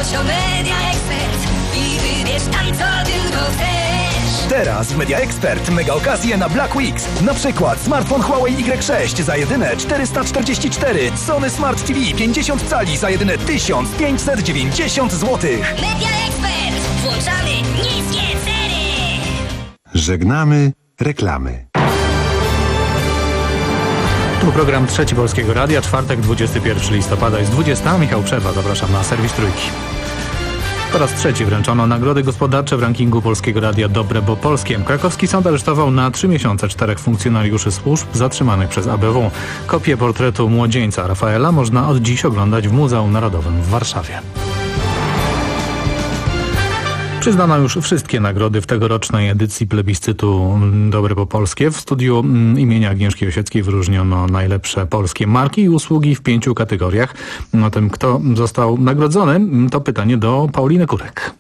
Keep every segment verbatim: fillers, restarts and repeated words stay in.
Osio Media Expert i wybierz tam, co tylko chcesz. Teraz w Media Expert mega okazje na Black Weeks. Na przykład smartfon Huawei Y sześć za jedyne czterysta czterdzieści cztery, Sony Smart T V pięćdziesiąt cali za jedyne tysiąc pięćset dziewięćdziesiąt złotych. Media Expert. Włączamy niskie ceny. Żegnamy reklamy. Tu program Trzeci Polskiego Radia, czwartek, dwudziestego pierwszego listopada, jest dwudziesta. Michał Przerwa, zapraszam na serwis Trójki. Po raz trzeci wręczono nagrody gospodarcze w rankingu Polskiego Radia Dobre, bo polskie. Krakowski sąd aresztował na trzy miesiące czterech funkcjonariuszy służb zatrzymanych przez A B W. Kopię portretu młodzieńca Rafaela można od dziś oglądać w Muzeum Narodowym w Warszawie. Przyznano już wszystkie nagrody w tegorocznej edycji plebiscytu Dobre po polskie. W studiu imienia Agnieszki Osieckiej wyróżniono najlepsze polskie marki i usługi w pięciu kategoriach. O tym, kto został nagrodzony, to pytanie do Pauliny Kurek.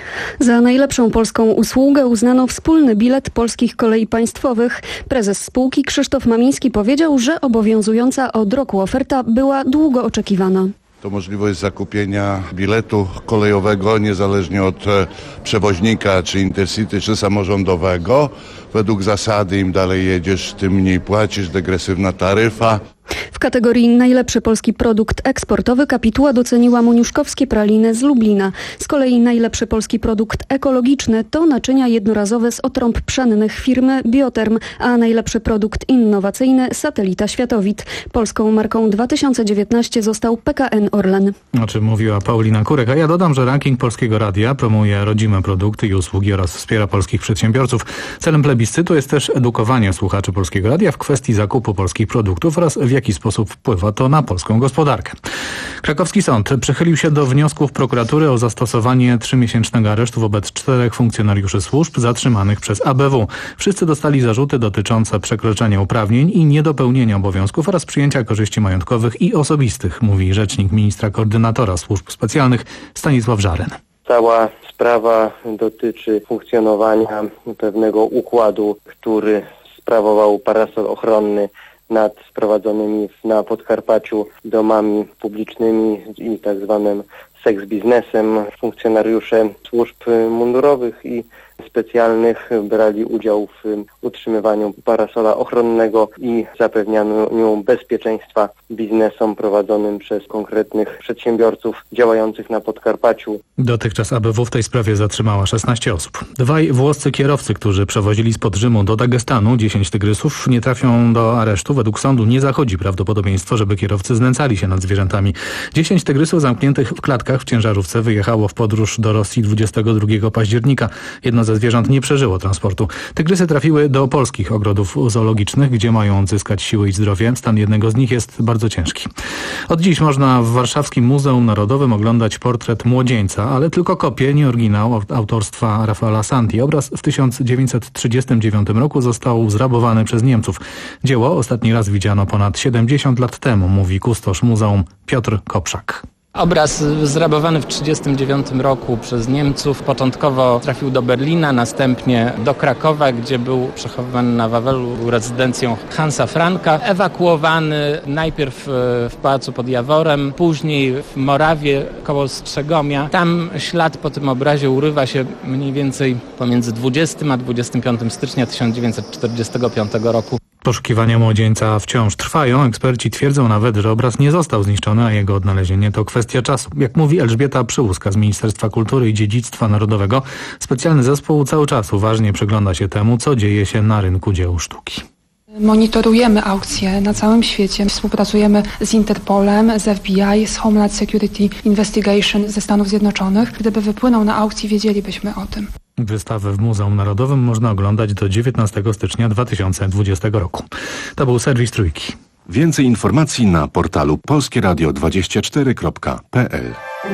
Za najlepszą polską usługę uznano wspólny bilet Polskich Kolei Państwowych. Prezes spółki Krzysztof Mamiński powiedział, że obowiązująca od roku oferta była długo oczekiwana. To możliwość zakupienia biletu kolejowego niezależnie od przewoźnika, czy Intercity, czy samorządowego. Według zasady im dalej jedziesz, tym mniej płacisz, degresywna taryfa. W kategorii najlepszy polski produkt eksportowy kapituła doceniła moniuszkowskie praliny z Lublina. Z kolei najlepszy polski produkt ekologiczny to naczynia jednorazowe z otrąb pszennych firmy Bioterm, a najlepszy produkt innowacyjny Satelita Światowit. Polską marką dwa tysiące dziewiętnaście został P K N Orlen. O czym mówiła Paulina Kurek, a ja dodam, że ranking Polskiego Radia promuje rodzime produkty i usługi oraz wspiera polskich przedsiębiorców. Celem plebiscytu jest też edukowanie słuchaczy Polskiego Radia w kwestii zakupu polskich produktów oraz w jaki sposób wpływa to na polską gospodarkę. Krakowski sąd przychylił się do wniosków prokuratury o zastosowanie trzymiesięcznego aresztu wobec czterech funkcjonariuszy służb zatrzymanych przez A B W. Wszyscy dostali zarzuty dotyczące przekroczenia uprawnień i niedopełnienia obowiązków oraz przyjęcia korzyści majątkowych i osobistych, mówi rzecznik ministra koordynatora służb specjalnych Stanisław Żaren. Cała sprawa dotyczy funkcjonowania pewnego układu, który sprawował parasol ochronny nad sprowadzonymi na Podkarpaciu domami publicznymi i tak zwanym seks biznesem. Funkcjonariusze służb mundurowych i specjalnych brali udział w utrzymywaniu parasola ochronnego i zapewnianiu bezpieczeństwa biznesom prowadzonym przez konkretnych przedsiębiorców działających na Podkarpaciu. Dotychczas A B W w tej sprawie zatrzymała szesnaście osób. Dwaj włoscy kierowcy, którzy przewozili spod Rzymu do Dagestanu dziesięć tygrysów, nie trafią do aresztu. Według sądu nie zachodzi prawdopodobieństwo, żeby kierowcy znęcali się nad zwierzętami. dziesięć tygrysów zamkniętych w klatkach w ciężarówce wyjechało w podróż do Rosji dwudziestego drugiego października. Jedno ze zwierząt nie przeżyło transportu. Tygrysy trafiły do polskich ogrodów zoologicznych, gdzie mają odzyskać siły i zdrowie. Stan jednego z nich jest bardzo ciężki. Od dziś można w warszawskim Muzeum Narodowym oglądać portret młodzieńca, ale tylko kopię, nie oryginał autorstwa Rafaela Santi. Obraz w tysiąc dziewięćset trzydziestym dziewiątym roku został zrabowany przez Niemców. Dzieło ostatni raz widziano ponad siedemdziesiąt lat temu, mówi kustosz muzeum Piotr Kopszak. Obraz zrabowany w tysiąc dziewięćset trzydziestym dziewiątym roku przez Niemców początkowo trafił do Berlina, następnie do Krakowa, gdzie był przechowywany na Wawelu rezydencją Hansa Franka. Ewakuowany najpierw w Pałacu pod Jaworem, później w Morawie koło Strzegomia. Tam ślad po tym obrazie urywa się mniej więcej pomiędzy dwudziestego a dwudziestego piątego stycznia tysiąc dziewięćset czterdziestego piątego roku. Poszukiwania młodzieńca wciąż trwają. Eksperci twierdzą nawet, że obraz nie został zniszczony, a jego odnalezienie to kwestia czasu. Jak mówi Elżbieta Przyłuska z Ministerstwa Kultury i Dziedzictwa Narodowego, specjalny zespół cały czas uważnie przygląda się temu, co dzieje się na rynku dzieł sztuki. Monitorujemy aukcje na całym świecie. Współpracujemy z Interpolem, z F B I, z Homeland Security Investigation ze Stanów Zjednoczonych. Gdyby wypłynął na aukcji, wiedzielibyśmy o tym. Wystawę w Muzeum Narodowym można oglądać do dziewiętnastego stycznia dwa tysiące dwudziestego roku. To był serwis Trójki. Więcej informacji na portalu polskie radio dwadzieścia cztery kropka p l.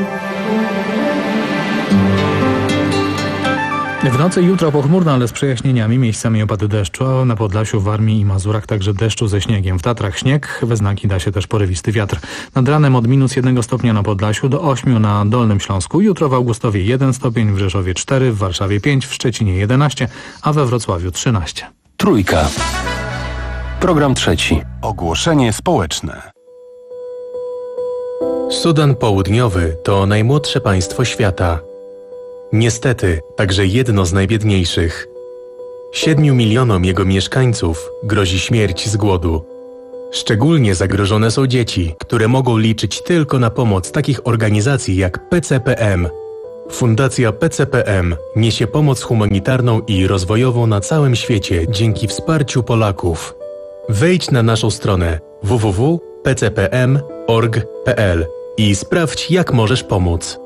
W nocy jutro pochmurno, ale z przejaśnieniami, miejscami opady deszczu. Na Podlasiu, Warmii i Mazurach także deszczu ze śniegiem. W Tatrach śnieg, we znaki da się też porywisty wiatr. Nad ranem od minus jednego stopnia na Podlasiu do ośmiu na Dolnym Śląsku. Jutro w Augustowie jeden stopień, w Rzeszowie cztery, w Warszawie pięć, w Szczecinie jedenaście, a we Wrocławiu trzynaście. Trójka. Program trzeci. Ogłoszenie społeczne. Sudan Południowy to najmłodsze państwo świata. Niestety, także jedno z najbiedniejszych. Siedmiu milionom jego mieszkańców grozi śmierć z głodu. Szczególnie zagrożone są dzieci, które mogą liczyć tylko na pomoc takich organizacji jak P C P M. Fundacja P C P M niesie pomoc humanitarną i rozwojową na całym świecie dzięki wsparciu Polaków. Wejdź na naszą stronę w w w kropka p c p m kropka org kropka p l i sprawdź, jak możesz pomóc.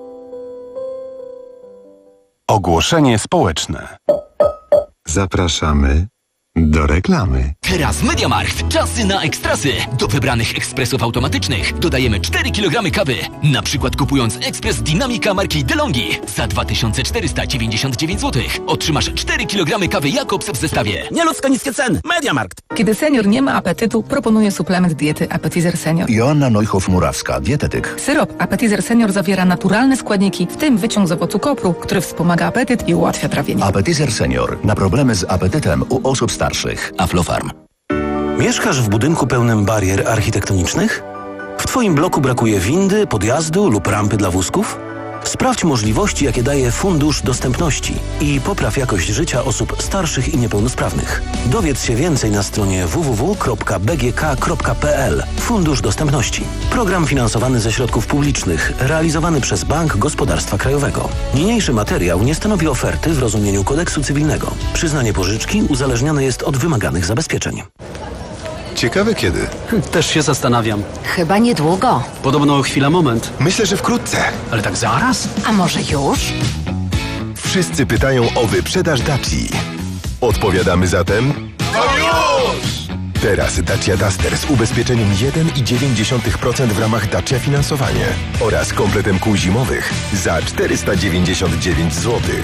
Ogłoszenie społeczne. Zapraszamy do reklamy. Teraz MediaMarkt. Czasy na ekstrasy. Do wybranych ekspresów automatycznych dodajemy cztery kilogramy kawy. Na przykład kupując ekspres Dynamika marki DeLonghi za dwa tysiące czterysta dziewięćdziesiąt dziewięć złotych otrzymasz cztery kilogramy kawy Jakobs w zestawie. Nieludzko niskie ceny. MediaMarkt. Kiedy senior nie ma apetytu, proponuję suplement diety Appetizer Senior. Joanna Neuhoff-Murawska, dietetyk. Syrop Appetizer Senior zawiera naturalne składniki, w tym wyciąg z owocu kopru, który wspomaga apetyt i ułatwia trawienie. Appetizer Senior. Na problemy z apetytem u osób starszych. Aflofarm. Mieszkasz w budynku pełnym barier architektonicznych? W Twoim bloku brakuje windy, podjazdu lub rampy dla wózków? Sprawdź możliwości, jakie daje Fundusz Dostępności i popraw jakość życia osób starszych i niepełnosprawnych. Dowiedz się więcej na stronie w w w kropka b g k kropka p l. Fundusz Dostępności. Program finansowany ze środków publicznych, realizowany przez Bank Gospodarstwa Krajowego. Niniejszy materiał nie stanowi oferty w rozumieniu kodeksu cywilnego. Przyznanie pożyczki uzależnione jest od wymaganych zabezpieczeń. Ciekawe kiedy. Też się zastanawiam. Chyba niedługo. Podobno chwila moment. Myślę, że wkrótce. Ale tak zaraz? A może już? Wszyscy pytają o wyprzedaż Daci. Odpowiadamy zatem... No już! Teraz Dacia Duster z ubezpieczeniem jeden i dziewięć dziesiątych procent w ramach Dacia Finansowanie oraz kompletem kół zimowych za czterysta dziewięćdziesiąt dziewięć złotych.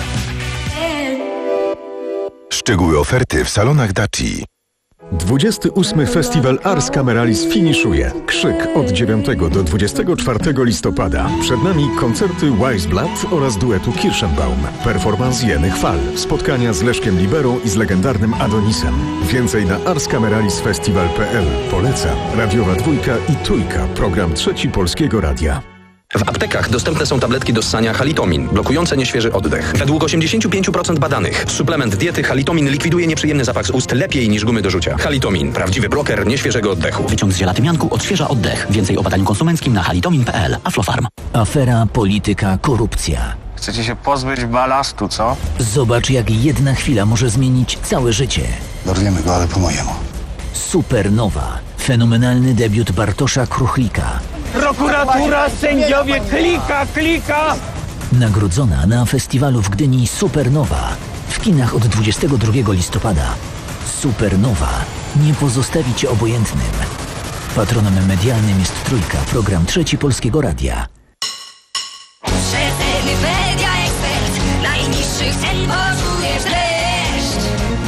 Szczegóły oferty w salonach Daci. dwudziesty ósmy Festiwal Ars Cameralis finiszuje. Krzyk od dziewiątego do dwudziestego czwartego listopada. Przed nami koncerty Weissblatt oraz duetu Kirschenbaum. Performance Jeny Chwal. Spotkania z Leszkiem Liberą i z legendarnym Adonisem. Więcej na ars cameralis festival kropka p l. Poleca Radiowa Dwójka i Trójka. Program Trzeci Polskiego Radia. W aptekach dostępne są tabletki do ssania Halitomin, blokujące nieświeży oddech. Według osiemdziesiąt pięć procent badanych suplement diety Halitomin likwiduje nieprzyjemny zapach z ust lepiej niż gumy do rzucia. Halitomin, prawdziwy bloker nieświeżego oddechu. Wyciąg z ziela tymianku odświeża oddech. Więcej o badaniu konsumenckim na halitomin kropka p l. Aflofarm. Afera, polityka, korupcja. Chcecie się pozbyć balastu, co? Zobacz, jak jedna chwila może zmienić całe życie. Dorwiemy go, ale po mojemu. Supernowa. Fenomenalny debiut Bartosza Kruchlika. Prokuratura, sędziowie, klika, klika! Nagrodzona na festiwalu w Gdyni Supernowa. W kinach od dwudziestego drugiego listopada. Supernowa. Nie pozostawi Cię obojętnym. Patronem medialnym jest Trójka, program Trzeci Polskiego Radia. Rzetelny Media Ekspert. Najniższych cen poczujesz dreszcz.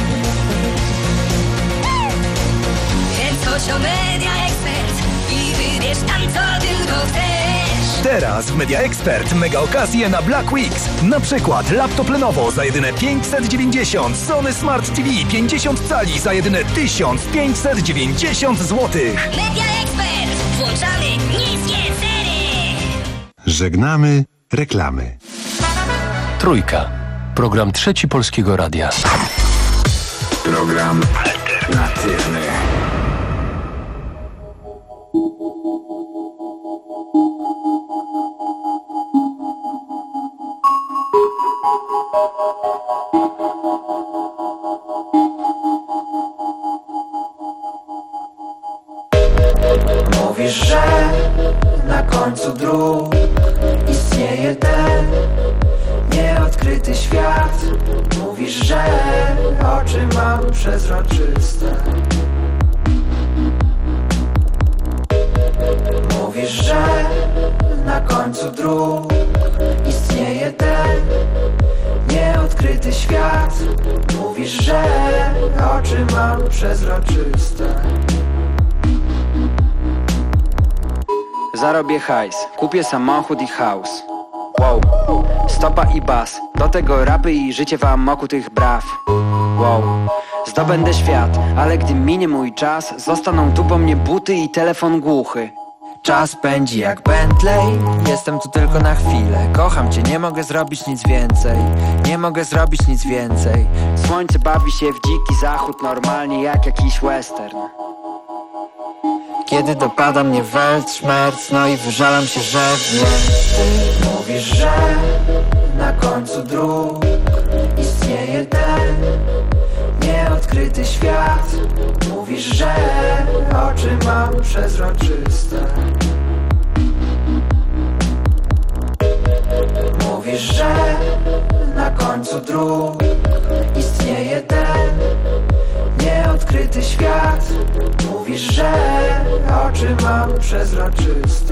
Więc chodź do Media Ekspert i wybierz tam, co tylko chcesz. Teraz w Media Expert mega okazje na Black Weeks. Na przykład laptop Lenovo za jedyne pięćset dziewięćdziesiąt, Sony Smart T V pięćdziesiąt cali za jedyne tysiąc pięćset dziewięćdziesiąt złotych. Media Expert. Włączamy niskie ceny. Żegnamy reklamy. Trójka. Program Trzeci Polskiego Radia. Program alternatywny. Mówisz, że na końcu dróg istnieje ten nieodkryty świat. Mówisz, że oczy mam przezroczyste. Mówisz, że na końcu dróg istnieje ten nieodkryty świat. Mówisz, że oczy mam przezroczyste. Zarobię hajs, kupię samochód i house. Wow, stopa i bas, do tego rapy i życie w amoku tych braw. Wow, zdobędę świat, ale gdy minie mój czas, zostaną tu po mnie buty i telefon głuchy. Czas pędzi jak Bentley, jestem tu tylko na chwilę. Kocham cię, nie mogę zrobić nic więcej. Nie mogę zrobić nic więcej. Słońce bawi się w dziki zachód, normalnie jak jakiś western. Kiedy dopada mnie weltschmerz, no i wyżalam się, że wiem. Ty mówisz, że na końcu dróg istnieje ten nieodkryty świat. Mówisz, że oczy mam przezroczyste. Mówisz, że na końcu dróg istnieje ten nieodkryty świat. Mówisz, że oczy mam przezroczyste.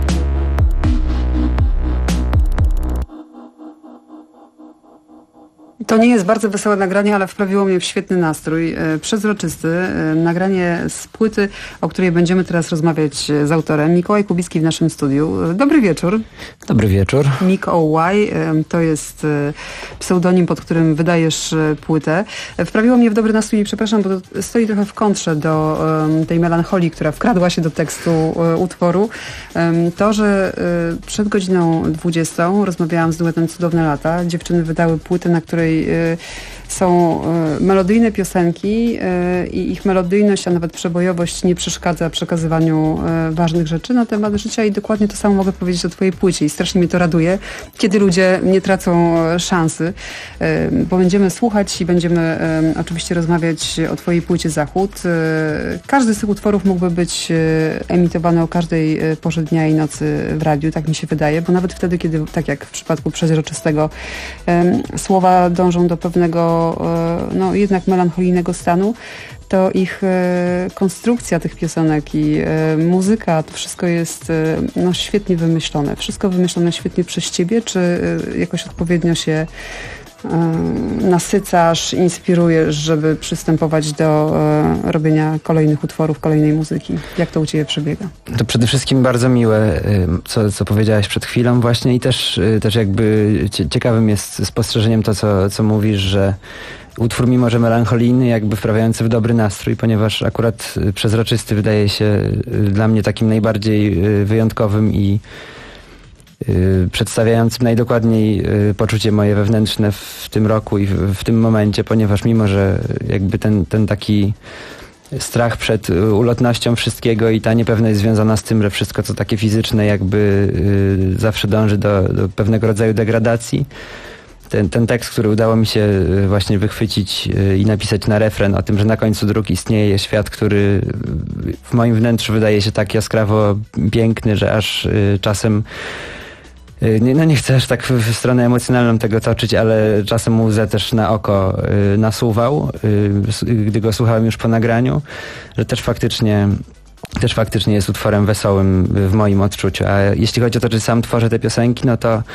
To nie jest bardzo wesołe nagranie, ale wprawiło mnie w świetny nastrój. Przezroczysty. Nagranie z płyty, o której będziemy teraz rozmawiać z autorem. Mikołaj Kubicki w naszym studiu. Dobry wieczór. Dobry wieczór. Mikołaj to jest pseudonim, pod którym wydajesz płytę. Wprawiło mnie w dobry nastrój i przepraszam, bo to stoi trochę w kontrze do tej melancholii, która wkradła się do tekstu utworu. To, że przed godziną dwudziestą rozmawiałam z duetem Cudowne Lata. Dziewczyny wydały płytę, na której są melodyjne piosenki i ich melodyjność, a nawet przebojowość nie przeszkadza przekazywaniu ważnych rzeczy na temat życia i dokładnie to samo mogę powiedzieć o twojej płycie i strasznie mnie to raduje, kiedy ludzie nie tracą szansy, bo będziemy słuchać i będziemy oczywiście rozmawiać o twojej płycie Zachód. Każdy z tych utworów mógłby być emitowany o każdej porze dnia i nocy w radiu, tak mi się wydaje, bo nawet wtedy, kiedy, tak jak w przypadku Przezroczystego, słowa dążą do pewnego no jednak melancholijnego stanu, to ich e, konstrukcja tych piosenek i e, muzyka, to wszystko jest e, no, świetnie wymyślone. Wszystko wymyślone świetnie przez ciebie, czy e, jakoś odpowiednio się e, nasycasz, inspirujesz, żeby przystępować do e, robienia kolejnych utworów, kolejnej muzyki? Jak to u ciebie przebiega? To przede wszystkim bardzo miłe, co, co powiedziałaś przed chwilą właśnie i też, też jakby ciekawym jest spostrzeżeniem to, co, co mówisz, że utwór mimo, że melancholijny, jakby wprawiający w dobry nastrój, ponieważ akurat Przezroczysty wydaje się dla mnie takim najbardziej wyjątkowym i przedstawiającym najdokładniej poczucie moje wewnętrzne w tym roku i w, w tym momencie, ponieważ mimo, że jakby ten, ten taki strach przed ulotnością wszystkiego i ta niepewność związana z tym, że wszystko co takie fizyczne jakby zawsze dąży do, do pewnego rodzaju degradacji. Ten, ten tekst, który udało mi się właśnie wychwycić i napisać na refren o tym, że na końcu dróg istnieje świat, który w moim wnętrzu wydaje się tak jaskrawo piękny, że aż czasem nie, no nie chcę aż tak w stronę emocjonalną tego toczyć, ale czasem łzę też na oko nasuwał, gdy go słuchałem już po nagraniu, że też faktycznie też faktycznie jest utworem wesołym w moim odczuciu. A jeśli chodzi o to, czy sam tworzę te piosenki, no to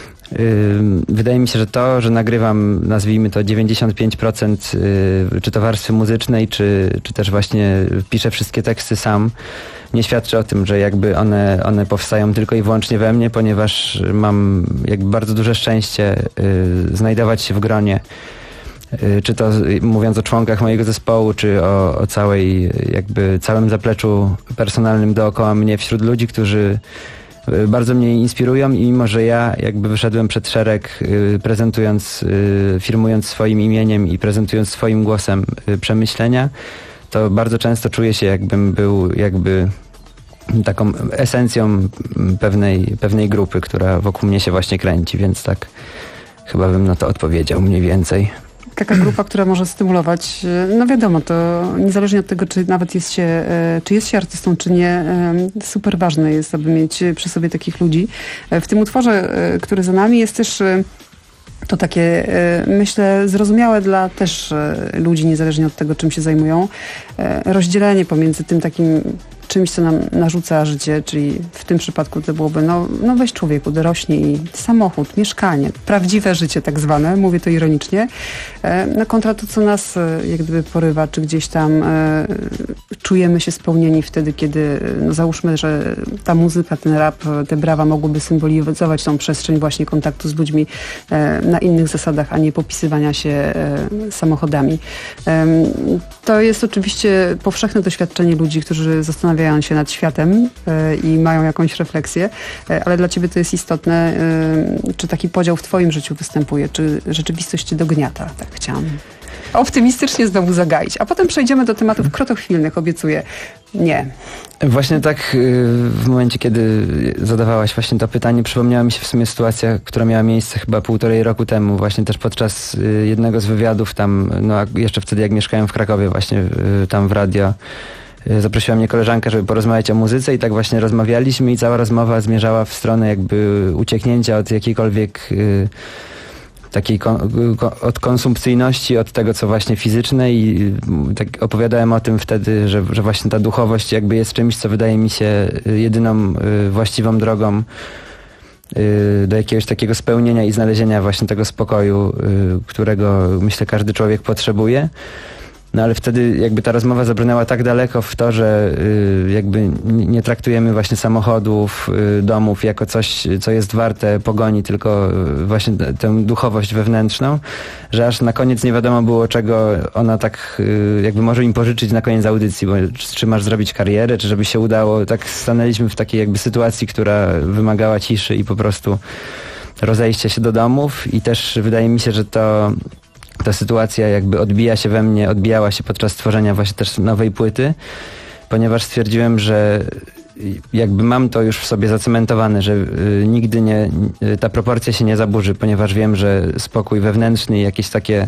wydaje mi się, że to, że nagrywam, nazwijmy to dziewięćdziesiąt pięć procent czy to warstwy muzycznej, czy, czy też właśnie piszę wszystkie teksty sam, nie świadczy o tym, że jakby one, one powstają tylko i wyłącznie we mnie, ponieważ mam jakby bardzo duże szczęście znajdować się w gronie, czy to mówiąc o członkach mojego zespołu, czy o, o całej jakby całym zapleczu personalnym dookoła mnie, wśród ludzi, którzy bardzo mnie inspirują i mimo, że ja jakby wyszedłem przed szereg prezentując, firmując swoim imieniem i prezentując swoim głosem przemyślenia, to bardzo często czuję się jakbym był jakby taką esencją pewnej, pewnej grupy, która wokół mnie się właśnie kręci, więc tak chyba bym na to odpowiedział mniej więcej. Taka grupa, która może stymulować, no wiadomo, to niezależnie od tego, czy nawet jest się, czy jest się artystą, czy nie, super ważne jest, aby mieć przy sobie takich ludzi. W tym utworze, który za nami, jest też to takie, myślę, zrozumiałe dla też ludzi, niezależnie od tego, czym się zajmują, rozdzielenie pomiędzy tym takim czymś, co nam narzuca życie, czyli w tym przypadku to byłoby, no, no weź człowieku, dorośnij, samochód, mieszkanie, prawdziwe życie tak zwane, mówię to ironicznie, no kontra to, co nas jak gdyby porywa, czy gdzieś tam e, czujemy się spełnieni wtedy, kiedy, no załóżmy, że ta muzyka, ten rap, te brawa mogłyby symbolizować tą przestrzeń właśnie kontaktu z ludźmi e, na innych zasadach, a nie popisywania się e, samochodami. E, to jest oczywiście powszechne doświadczenie ludzi, którzy zastanawiają zastanawiają się nad światem i mają jakąś refleksję, ale dla ciebie to jest istotne, czy taki podział w twoim życiu występuje, czy rzeczywistość cię dogniata, tak chciałam optymistycznie znowu zagaić. A potem przejdziemy do tematów krotochwilnych, obiecuję. Nie. Właśnie tak w momencie, kiedy zadawałaś właśnie to pytanie, przypomniała mi się w sumie sytuacja, która miała miejsce chyba półtorej roku temu, właśnie też podczas jednego z wywiadów tam, no jeszcze wtedy jak mieszkałem w Krakowie, właśnie tam w radio, zaprosiła mnie koleżanka, żeby porozmawiać o muzyce i tak właśnie rozmawialiśmy i cała rozmowa zmierzała w stronę jakby ucieknięcia od jakiejkolwiek takiej kon, od konsumpcyjności, od tego, co właśnie fizyczne i tak opowiadałem o tym wtedy, że, że właśnie ta duchowość jakby jest czymś, co wydaje mi się jedyną właściwą drogą do jakiegoś takiego spełnienia i znalezienia właśnie tego spokoju, którego myślę każdy człowiek potrzebuje. No ale wtedy jakby ta rozmowa zabrnęła tak daleko w to, że y, jakby nie traktujemy właśnie samochodów, y, domów jako coś, co jest warte pogoni, tylko y, właśnie tę duchowość wewnętrzną, że aż na koniec nie wiadomo było, czego ona tak y, jakby może im pożyczyć na koniec audycji, bo czy, czy masz zrobić karierę, czy żeby się udało. Tak stanęliśmy w takiej jakby sytuacji, która wymagała ciszy i po prostu rozejścia się do domów i też wydaje mi się, że to ta sytuacja jakby odbija się we mnie, odbijała się podczas tworzenia właśnie też nowej płyty, ponieważ stwierdziłem, że jakby mam to już w sobie zacementowane, że y, nigdy nie, y, ta proporcja się nie zaburzy, ponieważ wiem, że spokój wewnętrzny i jakieś takie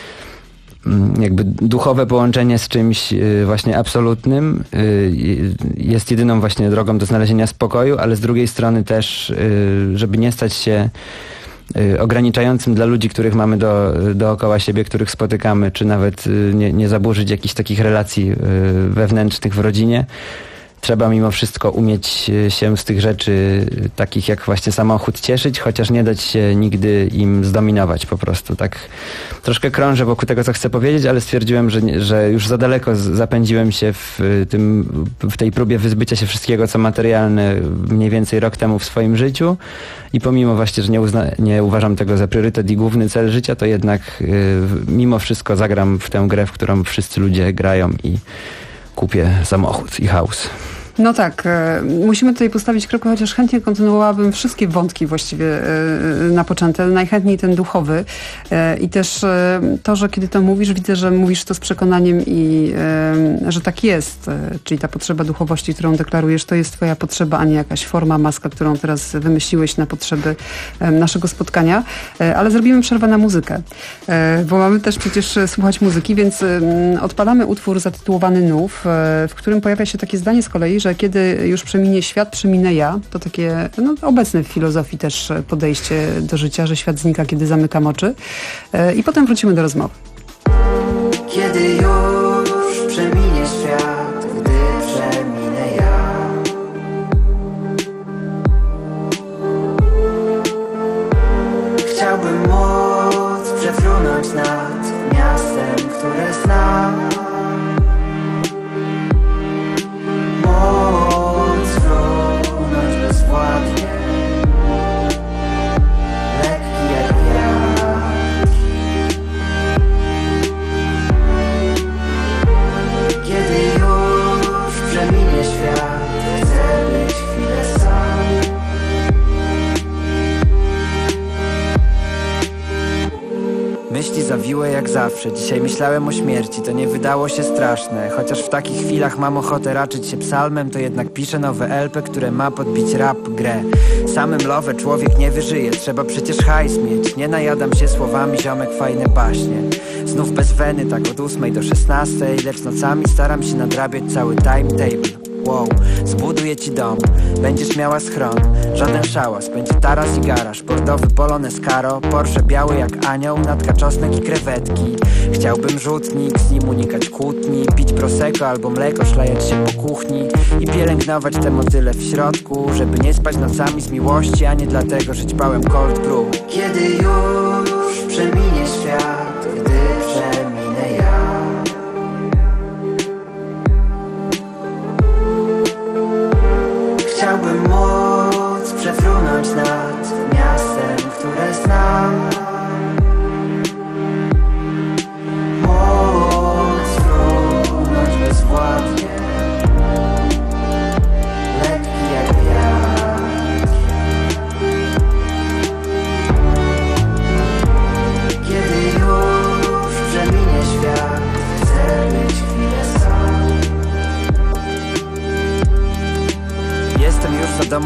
y, jakby duchowe połączenie z czymś y, właśnie absolutnym y, jest jedyną właśnie drogą do znalezienia spokoju, ale z drugiej strony też, y, żeby nie stać się ograniczającym dla ludzi, których mamy do, dookoła siebie, których spotykamy, czy nawet nie, nie zaburzyć jakichś takich relacji wewnętrznych w rodzinie. Trzeba mimo wszystko umieć się z tych rzeczy, takich jak właśnie samochód, cieszyć, chociaż nie dać się nigdy im zdominować po prostu. Tak troszkę krążę wokół tego, co chcę powiedzieć, ale stwierdziłem, że, że już za daleko zapędziłem się w, tym, w tej próbie wyzbycia się wszystkiego, co materialne mniej więcej rok temu w swoim życiu i pomimo właśnie, że nie, uzna, nie uważam tego za priorytet i główny cel życia, to jednak y, mimo wszystko zagram w tę grę, w którą wszyscy ludzie grają i kupię samochód i house. No tak, e, musimy tutaj postawić kropkę, chociaż chętnie kontynuowałabym wszystkie wątki właściwie e, napoczęte, najchętniej ten duchowy e, i też e, to, że kiedy to mówisz, widzę, że mówisz to z przekonaniem i e, że tak jest, e, czyli ta potrzeba duchowości, którą deklarujesz, to jest twoja potrzeba, a nie jakaś forma, maska, którą teraz wymyśliłeś na potrzeby e, naszego spotkania, e, ale zrobimy przerwę na muzykę, e, bo mamy też przecież słuchać muzyki, więc e, odpalamy utwór zatytułowany Nów, e, w którym pojawia się takie zdanie z kolei, że kiedy już przeminie świat, przeminę ja. To takie no, obecne w filozofii też podejście do życia, że świat znika, kiedy zamykam oczy. I potem wrócimy do rozmowy. Kiedy już przeminie świat, gdy przeminę ja. Chciałbym móc przefrunąć nad miastem, które znam. Móc frunąć bezwładnie, lekki jak wiatr. Kiedy już przeminie świat, chcę być chwilę sam. Myśli zawiłe jak zawsze. Dzisiaj myślałem o śmierci, to nie wydało się straszne. Chociaż w takich chwilach mam ochotę raczyć się psalmem, to jednak piszę nowe L P, które ma podbić rap grę. Samym love człowiek nie wyżyje, trzeba przecież hajs mieć. Nie najadam się słowami, ziomek, fajne baśnie. Znów bez weny, tak od ósmej do szesnastej, lecz nocami staram się nadrabiać cały timetable. Wow, zbuduję ci dom, będziesz miała schron, żaden szałas, będzie taras i garaż, bordowy Polones Caro, Porsche biały jak anioł, natka, czosnek i krewetki. Chciałbym rzutnik, z nim unikać kłótni, pić prosecco albo mleko, szlajać się po kuchni i pielęgnować te motyle w środku, żeby nie spać nocami z miłości, a nie dlatego, że ćpałem cold brew. Kiedy już przeminie świat, gdy przeminę ja. Chciałbym móc przefrunąć nad miastem, które znam. Móc frunąć bezwładnie,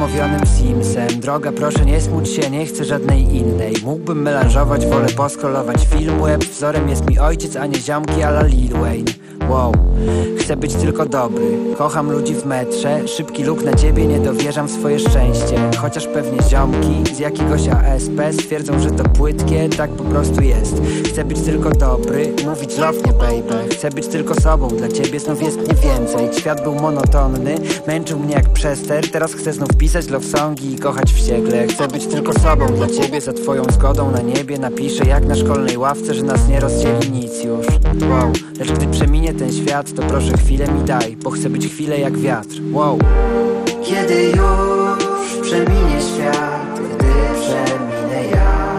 umówionym Simsem. Droga, proszę nie smuć się, nie chcę żadnej innej. Mógłbym melanżować, wolę poskrolować film web. Wzorem jest mi ojciec, a nie ziomki a la Lil Wayne. Wow, chcę być tylko dobry. Kocham ludzi w metrze. Szybki luk na ciebie, nie dowierzam w swoje szczęście. Chociaż pewnie ziomki z jakiegoś A S P stwierdzą, że to płytkie, tak po prostu jest. Chcę być tylko dobry, mówić love nie baby. Chcę być tylko sobą, dla ciebie znów jest mnie więcej. Świat był monotonny, męczył mnie jak przester. Teraz chcę znów pisać love songi i kochać wściekle. Chcę być tylko sobą, dla ciebie, za twoją zgodą na niebie napiszę jak na szkolnej ławce, że nas nie rozdzieli nic już. Wow, lecz gdy przeminie ten świat, to proszę chwilę mi daj, bo chcę być chwilę jak wiatr. Wow. Kiedy już przeminie świat, gdy przeminę ja,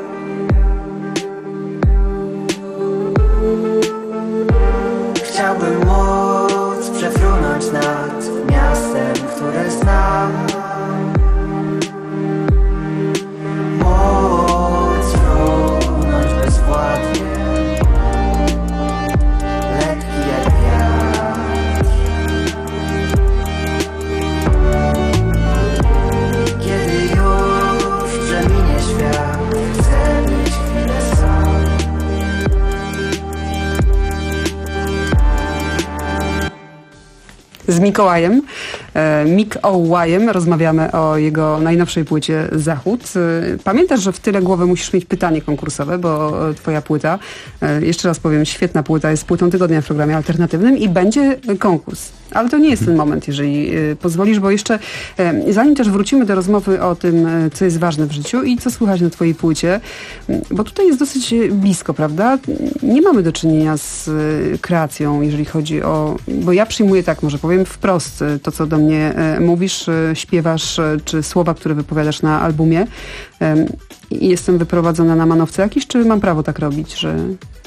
chciałbym móc przefrunąć nad miastem, które znam. Móc frunąć bezwładnie, lekki jak wiatr. Kiedy już przeminie świat, chcę być chwilę sam. Z Mikołajem, e, Mikołajem rozmawiamy o jego najnowszej płycie Zachód. E, pamiętasz, że w tyle głowy musisz mieć pytanie konkursowe, bo e, twoja płyta, e, jeszcze raz powiem, świetna płyta, jest płytą tygodnia w programie alternatywnym i będzie konkurs. Ale to nie jest ten moment, jeżeli e, pozwolisz, bo jeszcze e, zanim też wrócimy do rozmowy o tym, e, co jest ważne w życiu i co słychać na twojej płycie, m, bo tutaj jest dosyć blisko, prawda? Nie mamy do czynienia z e, kreacją, jeżeli chodzi o... Bo ja przyjmuję tak, może powiem wprost, e, to co do mnie e, mówisz, e, śpiewasz, e, czy słowa, które wypowiadasz na albumie. E, i jestem wyprowadzona na manowce jakiś, czy mam prawo tak robić, że...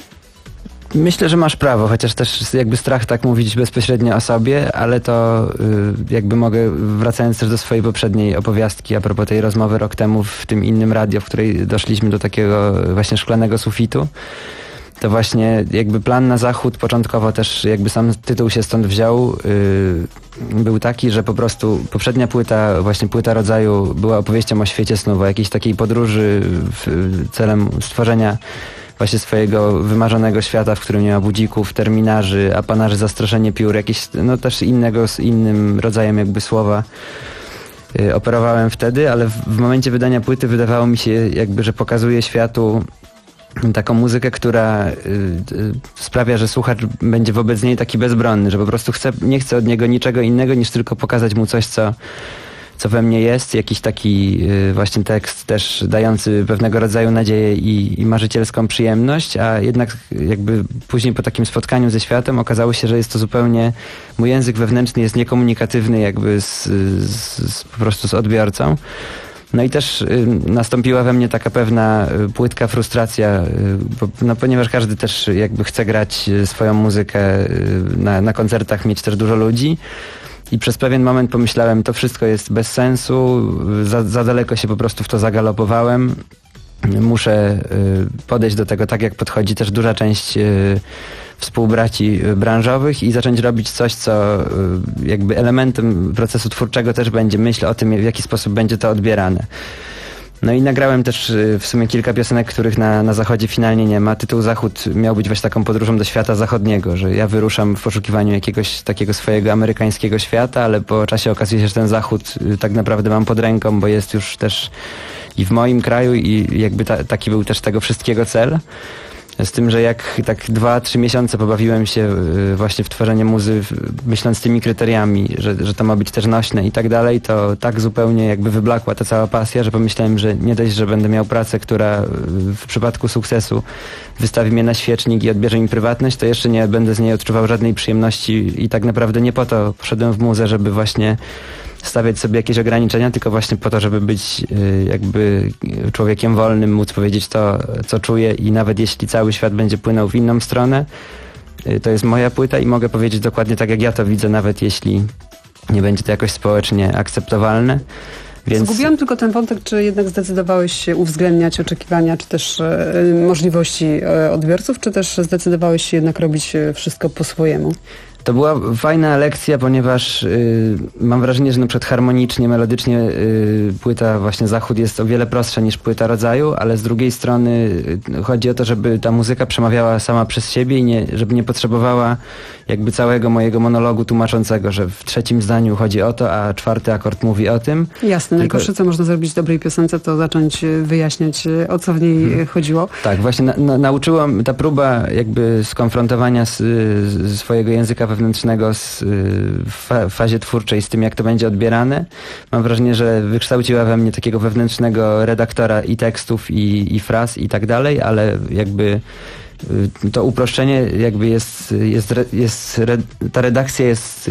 Myślę, że masz prawo, chociaż też jakby strach tak mówić bezpośrednio o sobie, ale to y, jakby mogę, wracając też do swojej poprzedniej opowiastki a propos tej rozmowy rok temu w tym innym radio, w której doszliśmy do takiego właśnie szklanego sufitu, to właśnie jakby plan na zachód początkowo też jakby sam tytuł się stąd wziął, yy, był taki, że po prostu poprzednia płyta, właśnie płyta rodzaju była opowieścią o świecie snów, o jakiejś takiej podróży w, celem stworzenia właśnie swojego wymarzonego świata, w którym nie ma budzików, terminarzy, apanarzy, zastraszenie piór, jakieś no też innego, z innym rodzajem jakby słowa yy, operowałem wtedy, ale w, w momencie wydania płyty wydawało mi się jakby, że pokazuje światu taką muzykę, która y, y, sprawia, że słuchacz będzie wobec niej taki bezbronny, że po prostu chce, nie chce od niego niczego innego niż tylko pokazać mu coś, co, co we mnie jest. Jakiś taki y, właśnie tekst też dający pewnego rodzaju nadzieję i, i marzycielską przyjemność, a jednak jakby później po takim spotkaniu ze światem okazało się, że jest to zupełnie, mój język wewnętrzny jest niekomunikatywny jakby z, z, z, po prostu z odbiorcą. No i też y, nastąpiła we mnie taka pewna y, płytka frustracja, y, bo, no, ponieważ każdy też jakby chce grać y, swoją muzykę y, na, na koncertach, mieć też dużo ludzi. I przez pewien moment pomyślałem, to wszystko jest bez sensu, y, za, za daleko się po prostu w to zagalopowałem. Muszę y, podejść do tego tak, jak podchodzi też duża część y, współbraci branżowych i zacząć robić coś, co jakby elementem procesu twórczego też będzie myśl o tym, w jaki sposób będzie to odbierane. No i nagrałem też w sumie kilka piosenek, których na, na zachodzie finalnie nie ma. Tytuł Zachód miał być właśnie taką podróżą do świata zachodniego, że ja wyruszam w poszukiwaniu jakiegoś takiego swojego amerykańskiego świata, ale po czasie okazuje się, że ten Zachód tak naprawdę mam pod ręką, bo jest już też i w moim kraju i jakby ta, taki był też tego wszystkiego cel. Z tym, że jak tak dwa, trzy miesiące pobawiłem się właśnie w tworzenie muzy, myśląc tymi kryteriami, że, że to ma być też nośne i tak dalej, to tak zupełnie jakby wyblakła ta cała pasja, że pomyślałem, że nie dość, że będę miał pracę, która w przypadku sukcesu wystawi mnie na świecznik i odbierze mi prywatność, to jeszcze nie będę z niej odczuwał żadnej przyjemności i tak naprawdę nie po to poszedłem w muzę, żeby właśnie stawiać sobie jakieś ograniczenia, tylko właśnie po to, żeby być y, jakby człowiekiem wolnym, móc powiedzieć to, co czuję i nawet jeśli cały świat będzie płynął w inną stronę, y, to jest moja płyta i mogę powiedzieć dokładnie tak, jak ja to widzę, nawet jeśli nie będzie to jakoś społecznie akceptowalne. Więc... Zgubiłam tylko ten wątek, czy jednak zdecydowałeś się uwzględniać oczekiwania, czy też y, możliwości y, odbiorców, czy też zdecydowałeś się jednak robić wszystko po swojemu? To była fajna lekcja, ponieważ y, mam wrażenie, że na przykład harmonicznie, melodycznie y, płyta właśnie Zachód jest o wiele prostsza niż płyta Rodzaju, ale z drugiej strony y, chodzi o to, żeby ta muzyka przemawiała sama przez siebie i nie, żeby nie potrzebowała jakby całego mojego monologu tłumaczącego, że w trzecim zdaniu chodzi o to, a czwarty akord mówi o tym. Jasne, Tylko... najgorsze co można zrobić w dobrej piosence, to zacząć wyjaśniać, o co w niej hmm. chodziło. Tak, właśnie na, na, nauczyłam, ta próba jakby skonfrontowania z, z swojego języka wewnętrznego z, w fa, fazie twórczej z tym, jak to będzie odbierane. Mam wrażenie, że wykształciła we mnie takiego wewnętrznego redaktora i tekstów, i, i fraz, i tak dalej, ale jakby to uproszczenie jakby jest, jest, jest ta redakcja jest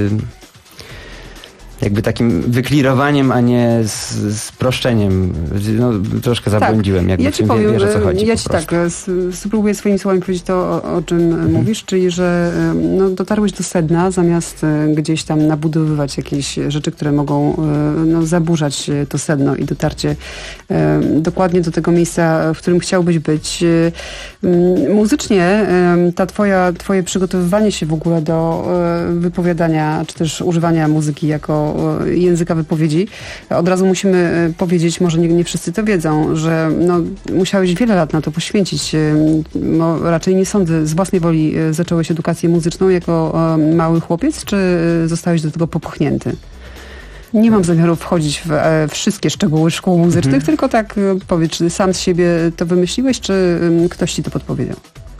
jakby takim wyklirowaniem, a nie sproszczeniem. No, troszkę zabłądziłem, tak. jakby Ja ci powiem, wiesz, o co chodzi. Ja ci tak, spróbuję swoimi słowami powiedzieć to, o, o czym mhm. mówisz, czyli, że no, dotarłeś do sedna, zamiast gdzieś tam nabudowywać jakieś rzeczy, które mogą no, zaburzać to sedno i dotarcie dokładnie do tego miejsca, w którym chciałbyś być. Muzycznie ta twoja, twoje przygotowywanie się w ogóle do wypowiadania, czy też używania muzyki jako języka wypowiedzi. Od razu musimy powiedzieć, może nie, nie wszyscy to wiedzą, że no, musiałeś wiele lat na to poświęcić. No, raczej nie sądzę, z własnej woli zacząłeś edukację muzyczną jako mały chłopiec, czy zostałeś do tego popchnięty? Nie mam zamiaru wchodzić w e, wszystkie szczegóły szkół muzycznych, mhm. tylko tak powiedz, czy sam z siebie to wymyśliłeś, czy ktoś ci to podpowiedział?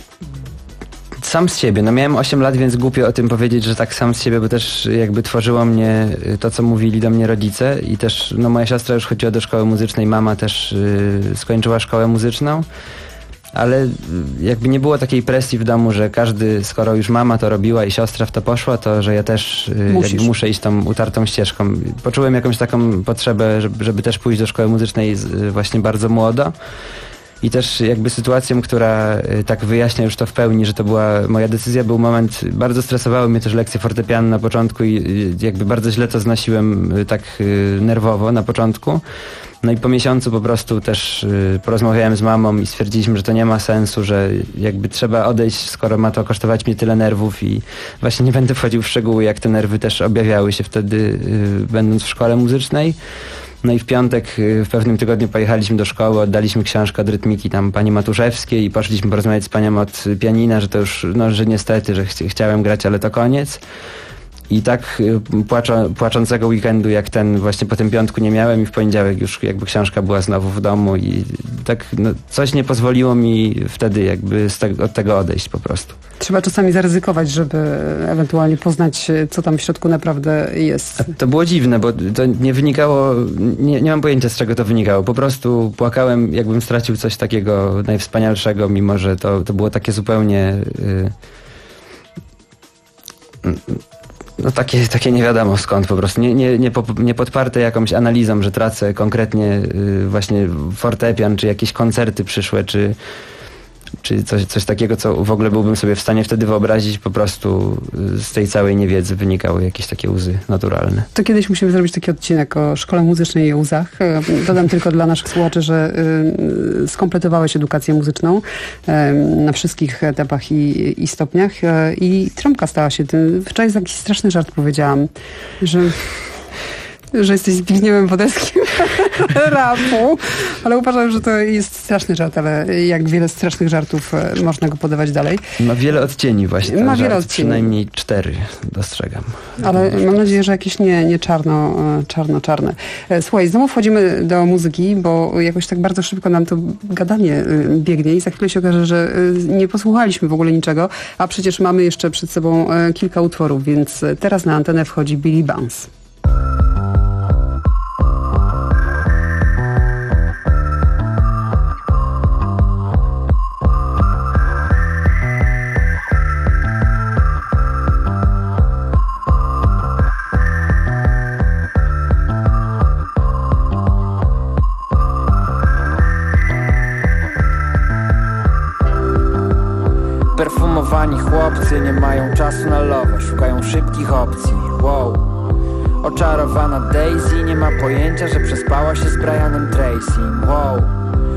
Sam z siebie. No miałem osiem lat, więc głupio o tym powiedzieć, że tak sam z siebie, bo też jakby tworzyło mnie to, co mówili do mnie rodzice i też, no moja siostra już chodziła do szkoły muzycznej, mama też y, skończyła szkołę muzyczną, ale jakby nie było takiej presji w domu, że każdy, skoro już mama to robiła i siostra w to poszła, to że ja też y, jakby muszę iść tą utartą ścieżką. Poczułem jakąś taką potrzebę, żeby, żeby też pójść do szkoły muzycznej y, właśnie bardzo młodo. I też jakby sytuacją, która tak wyjaśnia już to w pełni, że to była moja decyzja, był moment, bardzo stresowały mnie też lekcje fortepianu na początku i jakby bardzo źle to znosiłem tak nerwowo na początku. No i po miesiącu po prostu też porozmawiałem z mamą i stwierdziliśmy, że to nie ma sensu, że jakby trzeba odejść, skoro ma to kosztować mnie tyle nerwów i właśnie nie będę wchodził w szczegóły, jak te nerwy też objawiały się wtedy, będąc w szkole muzycznej. No i w piątek w pewnym tygodniu pojechaliśmy do szkoły, oddaliśmy książkę od rytmiki tam pani Matuszewskiej i poszliśmy porozmawiać z panią od pianina, że to już, no że niestety, że ch chciałem grać, ale to koniec. I tak płaczo, płaczącego weekendu jak ten właśnie po tym piątku nie miałem i w poniedziałek już jakby książka była znowu w domu i tak no, coś nie pozwoliło mi wtedy jakby z te, od tego odejść po prostu. Trzeba czasami zaryzykować, żeby ewentualnie poznać, co tam w środku naprawdę jest. A to było dziwne, bo to nie wynikało, nie, nie mam pojęcia, z czego to wynikało. Po prostu płakałem, jakbym stracił coś takiego najwspanialszego, mimo że to, to było takie zupełnie... Yy, No takie, takie nie wiadomo skąd po prostu, nie, nie, nie, po, nie podparte jakąś analizą, że tracę konkretnie y, właśnie fortepian, czy jakieś koncerty przyszłe, czy, czy coś, coś takiego, co w ogóle byłbym sobie w stanie wtedy wyobrazić, po prostu z tej całej niewiedzy wynikały jakieś takie łzy naturalne. To kiedyś musimy zrobić taki odcinek o szkole muzycznej i o łzach. Dodam tylko dla naszych słuchaczy, że y, skompletowałeś edukację muzyczną y, na wszystkich etapach i, i stopniach y, i trąbka stała się tym. Wczoraj jakiś straszny żart powiedziałam, że... że jesteś Zbigniewem Wodeckim rapu, ale uważam, że to jest straszny żart, ale jak wiele strasznych żartów można go podawać dalej. Ma wiele odcieni właśnie. Ma wiele żart, odcieni. Przynajmniej cztery dostrzegam. Ale mam nadzieję, że jakieś nie, nie czarno, czarno, czarne. Słuchaj, znowu wchodzimy do muzyki, bo jakoś tak bardzo szybko nam to gadanie biegnie i za chwilę się okaże, że nie posłuchaliśmy w ogóle niczego, a przecież mamy jeszcze przed sobą kilka utworów, więc teraz na antenę wchodzi Billy Bounce. Perfumowani chłopcy nie mają czasu na love, szukają szybkich opcji. Wow. Oczarowana Daisy nie ma pojęcia, że przespała się z Brianem Tracy. Wow.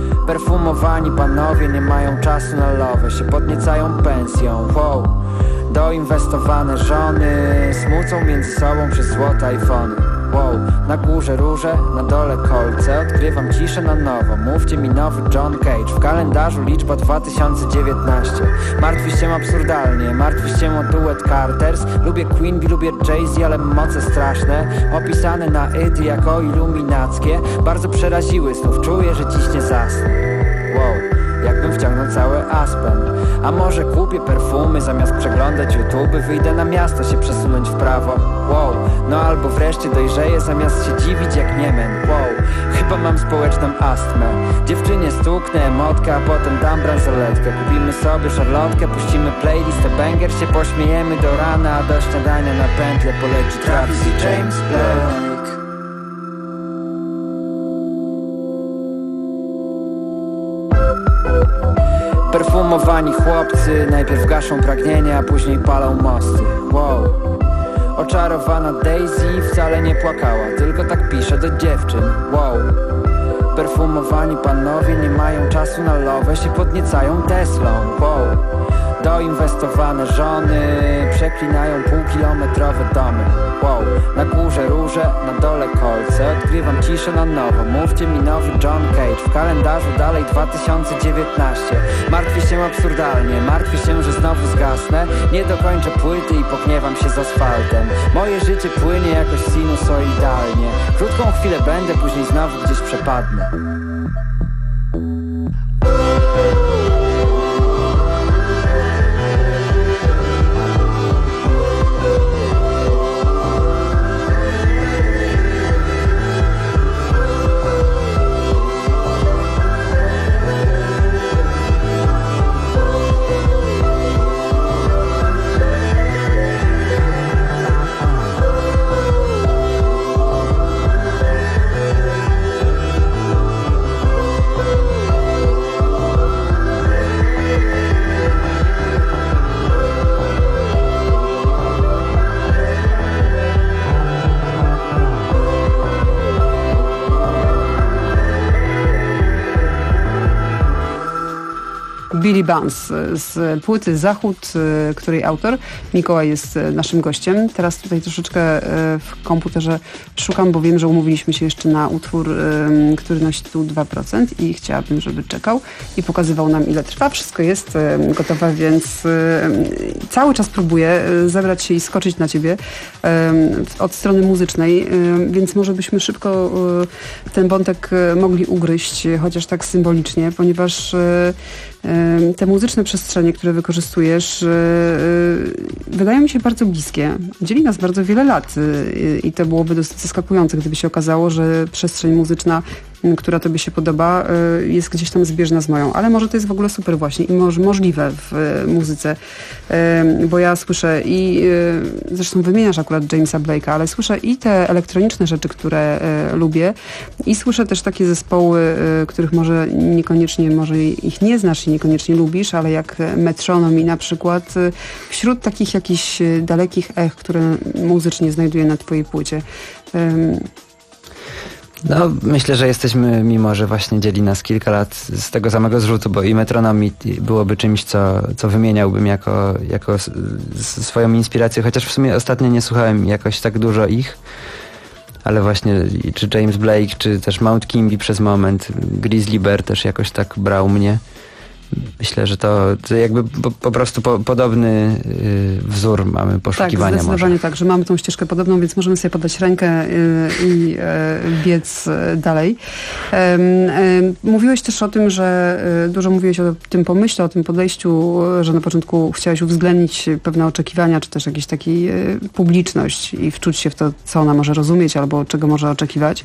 Perfumowani panowie nie mają czasu na love, się podniecają pensją. Wow. Doinwestowane żony smucą między sobą przez złote iPhony. Wow, na górze róże, na dole kolce. Odkrywam ciszę na nowo. Mówcie mi nowy John Cage. W kalendarzu liczba dwa tysiące dziewiętnaście. Martwisz się absurdalnie, martwisz się o duet Carters. Lubię Queen Bee, lubię Jay-Z, ale moce straszne opisane na ity jako iluminackie bardzo przeraziły, znów czuję, że dziś nie zasnę. Wow, jakbym wciągnął cały Aspen. A może kupię perfumy, zamiast przeglądać YouTube wyjdę na miasto się przesunąć w prawo. Wow, no albo wreszcie dojrzeję, zamiast się dziwić jak niemen. Wow, chyba mam społeczną astmę. Dziewczynie stuknę emotkę, a potem dam bransoletkę. Kupimy sobie szarlotkę, puścimy playlistę banger, się pośmiejemy do rana, a do śniadania na pętlę poleci Travis i James Blake. Perfumowani chłopcy najpierw gaszą pragnienia, a później palą mosty. Wow. Oczarowana Daisy wcale nie płakała, tylko tak pisze do dziewczyn. Wow. Perfumowani panowie nie mają czasu na lowę, się podniecają Teslą. Wow. Doinwestowane żony przeklinają półkilometrowe domy. Wow, na górze róże, na dole kolce. Odkrywam ciszę na nowo. Mówcie mi nowy John Cage. W kalendarzu dalej dwa tysiące dziewiętnaście. Martwię się absurdalnie, martwię się, że znowu zgasnę. Nie dokończę płyty i pogniewam się z asfaltem. Moje życie płynie jakoś sinusoidalnie. Krótką chwilę będę, później znowu gdzieś przepadnę. Billy Buns z płyty Zachód, której autor Mikołaj jest naszym gościem. Teraz tutaj troszeczkę w komputerze szukam, bo wiem, że umówiliśmy się jeszcze na utwór, który nosi tu dwa procent i chciałabym, żeby czekał i pokazywał nam, ile trwa. Wszystko jest gotowe, więc cały czas próbuję zebrać się i skoczyć na ciebie od strony muzycznej, więc może byśmy szybko ten wątek mogli ugryźć, chociaż tak symbolicznie, ponieważ te muzyczne przestrzenie, które wykorzystujesz, wydają mi się bardzo bliskie. Dzieli nas bardzo wiele lat i to byłoby dosyć zaskakujące, gdyby się okazało, że przestrzeń muzyczna, która tobie się podoba, jest gdzieś tam zbieżna z moją. Ale może to jest w ogóle super właśnie i może możliwe w muzyce, bo ja słyszę i zresztą wymieniasz akurat Jamesa Blake'a, ale słyszę i te elektroniczne rzeczy, które lubię, i słyszę też takie zespoły, których może niekoniecznie, może ich nie znasz i niekoniecznie lubisz, ale jak Metronomy na przykład, wśród takich jakichś dalekich ech, które muzycznie znajduję na twojej płycie. No, myślę, że jesteśmy, mimo że właśnie dzieli nas kilka lat, z tego samego zrzutu, bo i Metronomy byłoby czymś, co, co wymieniałbym jako, jako swoją inspirację, chociaż w sumie ostatnio nie słuchałem jakoś tak dużo ich, ale właśnie czy James Blake, czy też Mount Kimby przez moment, Grizzly Bear też jakoś tak brał mnie. Myślę, że to, to jakby po, po prostu po, podobny y, wzór mamy poszukiwania. Tak, zdecydowanie może. tak, że mamy tą ścieżkę podobną, więc możemy sobie podać rękę y, i y, biec y, dalej. Y, y, mówiłeś też o tym, że y, dużo mówiłeś o tym pomyśle, o tym podejściu, że na początku chciałeś uwzględnić pewne oczekiwania, czy też jakieś taką y, publiczność i wczuć się w to, co ona może rozumieć albo czego może oczekiwać.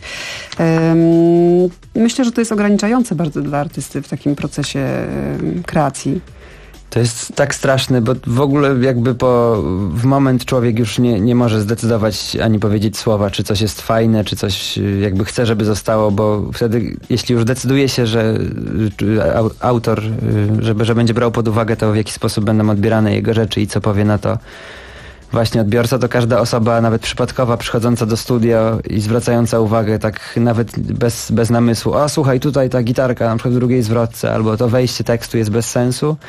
Y, myślę, że to jest ograniczające bardzo dla artysty w takim procesie y, kreacji. To jest tak straszne, bo w ogóle jakby po, w moment człowiek już nie, nie może zdecydować ani powiedzieć słowa, czy coś jest fajne, czy coś jakby chce, żeby zostało, bo wtedy, jeśli już decyduje się, że autor, żeby, że będzie brał pod uwagę to, w jaki sposób będą odbierane jego rzeczy i co powie na to właśnie odbiorca, to każda osoba, nawet przypadkowa, przychodząca do studio i zwracająca uwagę tak nawet bez, bez namysłu, o słuchaj, tutaj ta gitarka na przykład w drugiej zwrotce, albo to wejście tekstu jest bez sensu,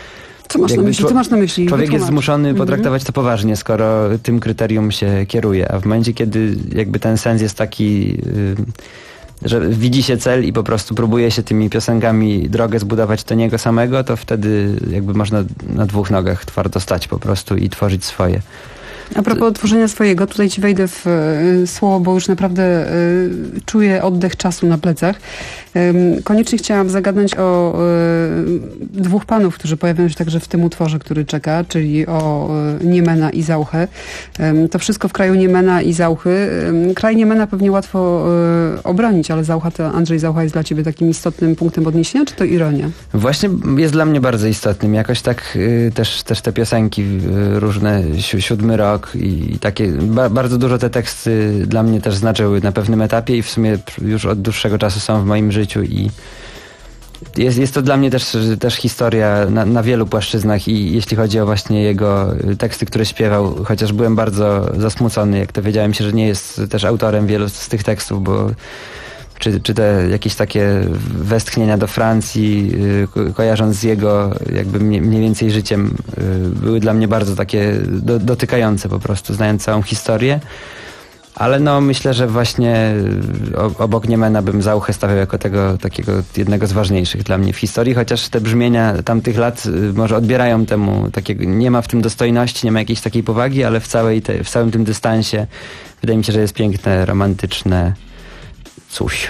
Co masz na myśli? Co masz na myśli? Człowiek Wytłumacz. jest zmuszony Mhm. potraktować to poważnie, skoro tym kryterium się kieruje, a w momencie, kiedy jakby ten sens jest taki, yy, że widzi się cel i po prostu próbuje się tymi piosenkami drogę zbudować do niego samego, to wtedy jakby można na dwóch nogach twardo stać po prostu i tworzyć swoje. A propos tworzenia swojego, tutaj ci wejdę w y, słowo, bo już naprawdę y, czuję oddech czasu na plecach. Y, koniecznie chciałam zagadnąć o y, dwóch panów, którzy pojawiają się także w tym utworze, który czeka, czyli o y, Niemena i Zauchę. Y, to wszystko w kraju Niemena i Zauchy. Y, kraj Niemena pewnie łatwo y, obronić, ale Zaucha to, Andrzej Zaucha jest dla ciebie takim istotnym punktem odniesienia, czy to ironia? Właśnie jest dla mnie bardzo istotnym. Jakoś tak y, też, też te piosenki y, różne, si- siódmy rok, i takie, ba, bardzo dużo te teksty dla mnie też znaczyły na pewnym etapie i w sumie już od dłuższego czasu są w moim życiu i jest, jest to dla mnie też, też historia na, na wielu płaszczyznach i jeśli chodzi o właśnie jego teksty, które śpiewał, chociaż byłem bardzo zasmucony, jak dowiedziałem się, że nie jest też autorem wielu z tych tekstów, bo Czy, czy te jakieś takie westchnienia do Francji, ko- kojarząc z jego jakby mniej, mniej więcej życiem, były dla mnie bardzo takie do, dotykające po prostu, znając całą historię. Ale no myślę, że właśnie obok Niemena bym Zauchę stawiał jako tego takiego jednego z ważniejszych dla mnie w historii, chociaż te brzmienia tamtych lat może odbierają temu takiego, nie ma w tym dostojności, nie ma jakiejś takiej powagi, ale w, całej te, w całym tym dystansie wydaje mi się, że jest piękne, romantyczne. Coś.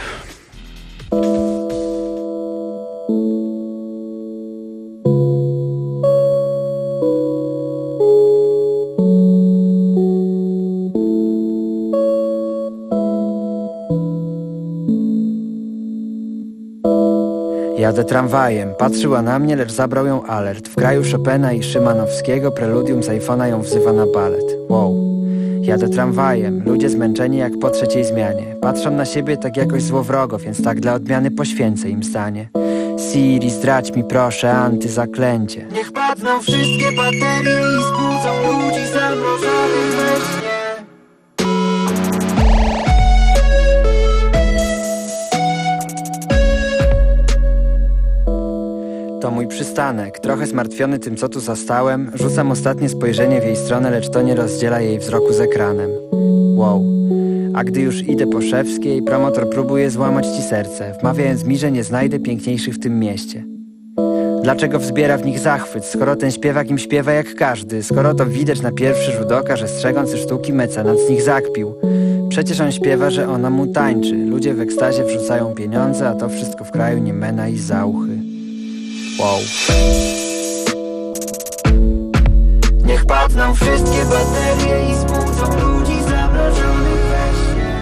Jadę tramwajem, patrzyła na mnie, lecz zabrał ją alert. W kraju Chopina i Szymanowskiego preludium z iPhone'a ją wzywa na balet. Wow. Jadę tramwajem, ludzie zmęczeni jak po trzeciej zmianie. Patrzą na siebie tak jakoś złowrogo, więc tak dla odmiany poświęcę im zdanie. Siri, zdradź mi proszę antyzaklęcie. Niech padną wszystkie baterie i zbudzą ludzi zamrożonych we śnie. To mój przystanek, trochę zmartwiony tym, co tu zastałem. Rzucam ostatnie spojrzenie w jej stronę, lecz to nie rozdziela jej wzroku z ekranem. Wow. A gdy już idę po Szewskiej, promotor próbuje złamać ci serce, wmawiając mi, że nie znajdę piękniejszych w tym mieście. Dlaczego wzbiera w nich zachwyt, skoro ten śpiewak im śpiewa jak każdy? Skoro to widać na pierwszy rzut oka, że strzegący sztuki mecenat z nich zakpił. Przecież on śpiewa, że ona mu tańczy. Ludzie w ekstazie wrzucają pieniądze, a to wszystko w kraju Niemena i Zauchy. Wow. Niech padną wszystkie baterie i zbudzą ludzi zamrożonych we śnie.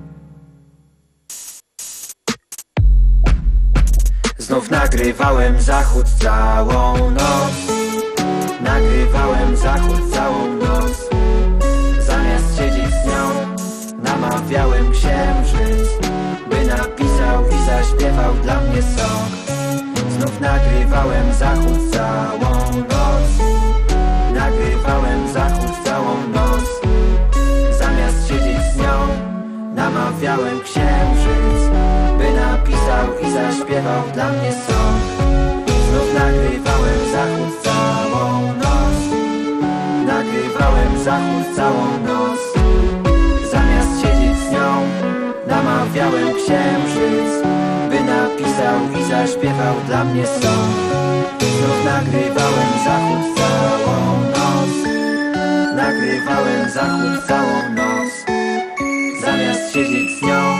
Znów nagrywałem zachód całą noc. Nagrywałem zachód całą noc. Zamiast siedzieć z nią, namawiałem księżyc, by napisał i zaśpiewał dla mnie song. Znów nagrywałem zachód całą noc. Nagrywałem zachód całą noc. Zamiast siedzieć z nią, namawiałem księżyc, by napisał i zaśpiewał dla mnie song. Znów nagrywałem zachód całą noc. Nagrywałem zachód całą noc. Zamiast siedzieć z nią, namawiałem księżyc, by napisał i zaśpiewał dla mnie song. Znów nagrywałem zachód całą noc. Nagrywałem zachód całą noc. Zamiast siedzieć z nią.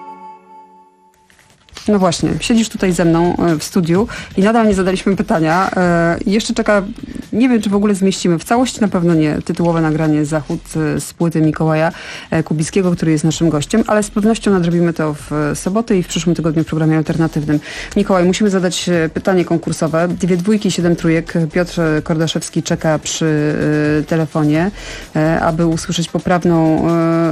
No właśnie, siedzisz tutaj ze mną w studiu i nadal nie zadaliśmy pytania. Jeszcze czeka, nie wiem, czy w ogóle zmieścimy w całości, na pewno nie, tytułowe nagranie Zachód z płyty Mikołaja Kubickiego, który jest naszym gościem, ale z pewnością nadrobimy to w sobotę i w przyszłym tygodniu w programie alternatywnym. Mikołaj, musimy zadać pytanie konkursowe. Dwie dwójki, siedem trójek. Piotr Kordaszewski czeka przy telefonie, aby usłyszeć poprawną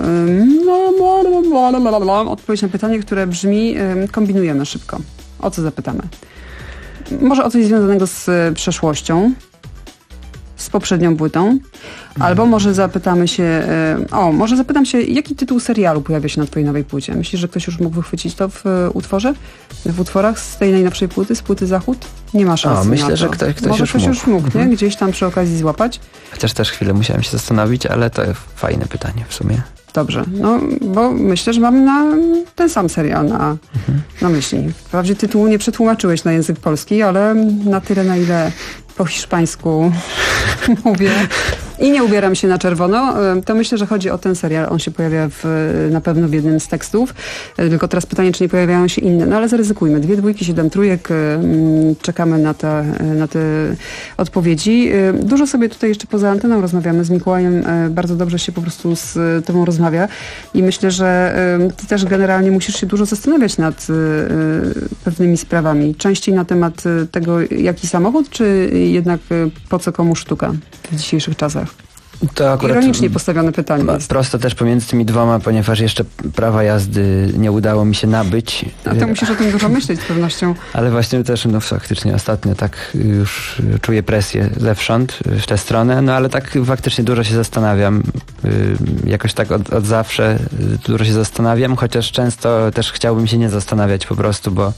odpowiedź na pytanie, które brzmi: kombinujemy szybko. O co zapytamy? Może o coś związanego z przeszłością, z z poprzednią płytą. Albo może zapytamy się, e, o, może zapytam się, jaki tytuł serialu pojawia się na twojej nowej płycie? Myślisz, że ktoś już mógł wychwycić to w e, utworze? W utworach z tej najnowszej płyty, z płyty Zachód? Nie ma szans. O, myślę, na to. że ktoś, ktoś może już ktoś mógł. już mógł, nie? Gdzieś tam przy okazji złapać. Chociaż też chwilę musiałem się zastanowić, ale to fajne pytanie w sumie. Dobrze, no bo myślę, że mamy na ten sam serial na, mhm. na myśli. Wprawdzie tytułu nie przetłumaczyłeś na język polski, ale na tyle, na ile po hiszpańsku mówię i nie ubieram się na czerwono, to myślę, że chodzi o ten serial. On się pojawia w, na pewno w jednym z tekstów. Tylko teraz pytanie, czy nie pojawiają się inne. No ale zaryzykujmy. Dwie dwójki, siedem trójek. Czekamy na te, na te odpowiedzi. Dużo sobie tutaj jeszcze poza anteną rozmawiamy z Mikołajem. Bardzo dobrze się po prostu z tobą rozmawia i myślę, że ty też generalnie musisz się dużo zastanawiać nad pewnymi sprawami. Częściej na temat tego, jaki samochód, czy jednak po co komu sztuka w dzisiejszych czasach? To akurat ironicznie postawione pytanie jest. Prosto też pomiędzy tymi dwoma, ponieważ jeszcze prawa jazdy nie udało mi się nabyć. A ty musisz o tym dużo myśleć z pewnością. Ale właśnie też no faktycznie ostatnio tak już czuję presję zewsząd w tę stronę, no ale tak faktycznie dużo się zastanawiam. Jakoś tak od, od zawsze dużo się zastanawiam, chociaż często też chciałbym się nie zastanawiać po prostu, bo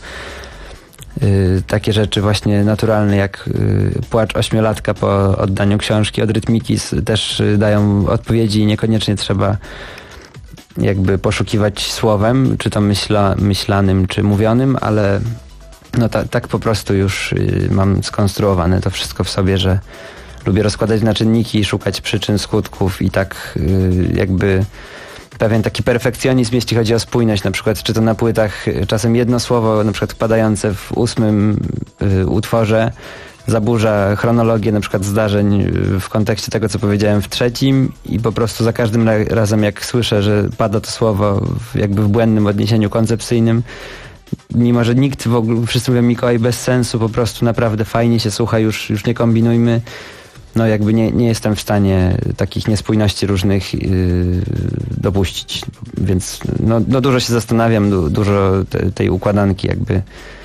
Yy, takie rzeczy właśnie naturalne jak yy, płacz ośmiolatka po oddaniu książki od Rytmiki też yy, dają odpowiedzi i niekoniecznie trzeba jakby poszukiwać słowem, czy to myśla, myślanym, czy mówionym, ale no ta, tak po prostu już yy, mam skonstruowane to wszystko w sobie, że lubię rozkładać na czynniki, szukać przyczyn, skutków i tak yy, jakby pewien taki perfekcjonizm, jeśli chodzi o spójność, na przykład czy to na płytach czasem jedno słowo, na przykład wpadające w ósmym y, utworze zaburza chronologię na przykład zdarzeń w kontekście tego, co powiedziałem w trzecim i po prostu za każdym ra- razem jak słyszę, że pada to słowo w, jakby w błędnym odniesieniu koncepcyjnym, mimo że nikt w ogóle, wszyscy mówią Mikołaj bez sensu, po prostu naprawdę fajnie się słucha, już, już nie kombinujmy. No jakby nie, nie jestem w stanie takich niespójności różnych yy, dopuścić, więc no, no dużo się zastanawiam, du, dużo te, tej układanki jakby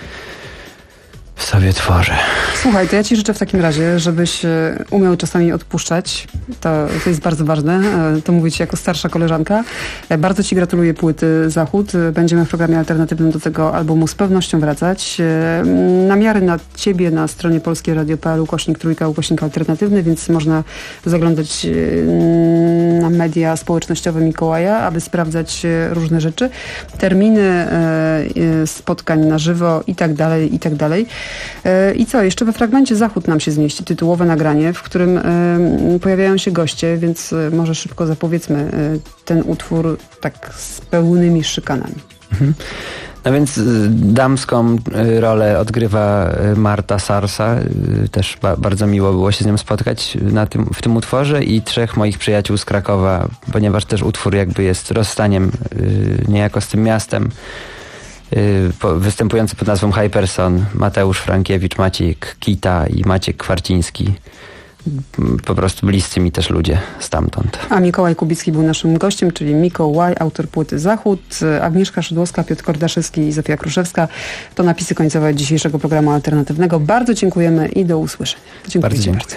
w sobie tworzę. Słuchaj, to ja ci życzę w takim razie, żebyś umiał czasami odpuszczać. To, to jest bardzo ważne. To mówię ci jako starsza koleżanka. Bardzo ci gratuluję płyty Zachód. Będziemy w programie alternatywnym do tego albumu z pewnością wracać. Namiary na ciebie na stronie polskie radio kropka p l ukośnik trójka, ukośnik alternatywny, więc można zaglądać na media społecznościowe Mikołaja, aby sprawdzać różne rzeczy. Terminy spotkań na żywo i tak dalej, i tak dalej. I co? Jeszcze we fragmencie Zachód nam się zmieści tytułowe nagranie, w którym y, pojawiają się goście, więc y, może szybko zapowiedzmy y, ten utwór tak z pełnymi szykanami. Mhm. No więc y, damską y, rolę odgrywa y, Marta Sarsa. Y, też ba- bardzo miło było się z nią spotkać na tym, w tym utworze i trzech moich przyjaciół z Krakowa, ponieważ też utwór jakby jest rozstaniem y, niejako z tym miastem. Występujący pod nazwą Hyperson, Mateusz Frankiewicz, Maciek Kita i Maciek Kwarciński. Po prostu bliscy mi też ludzie stamtąd. A Mikołaj Kubicki był naszym gościem, czyli Mikołaj, autor płyty Zachód, Agnieszka Szydłowska, Piotr Kordaszewski i Zofia Kruszewska. To napisy końcowe dzisiejszego programu alternatywnego. Bardzo dziękujemy i do usłyszenia. Dziękuję. Bardzo dziękuję.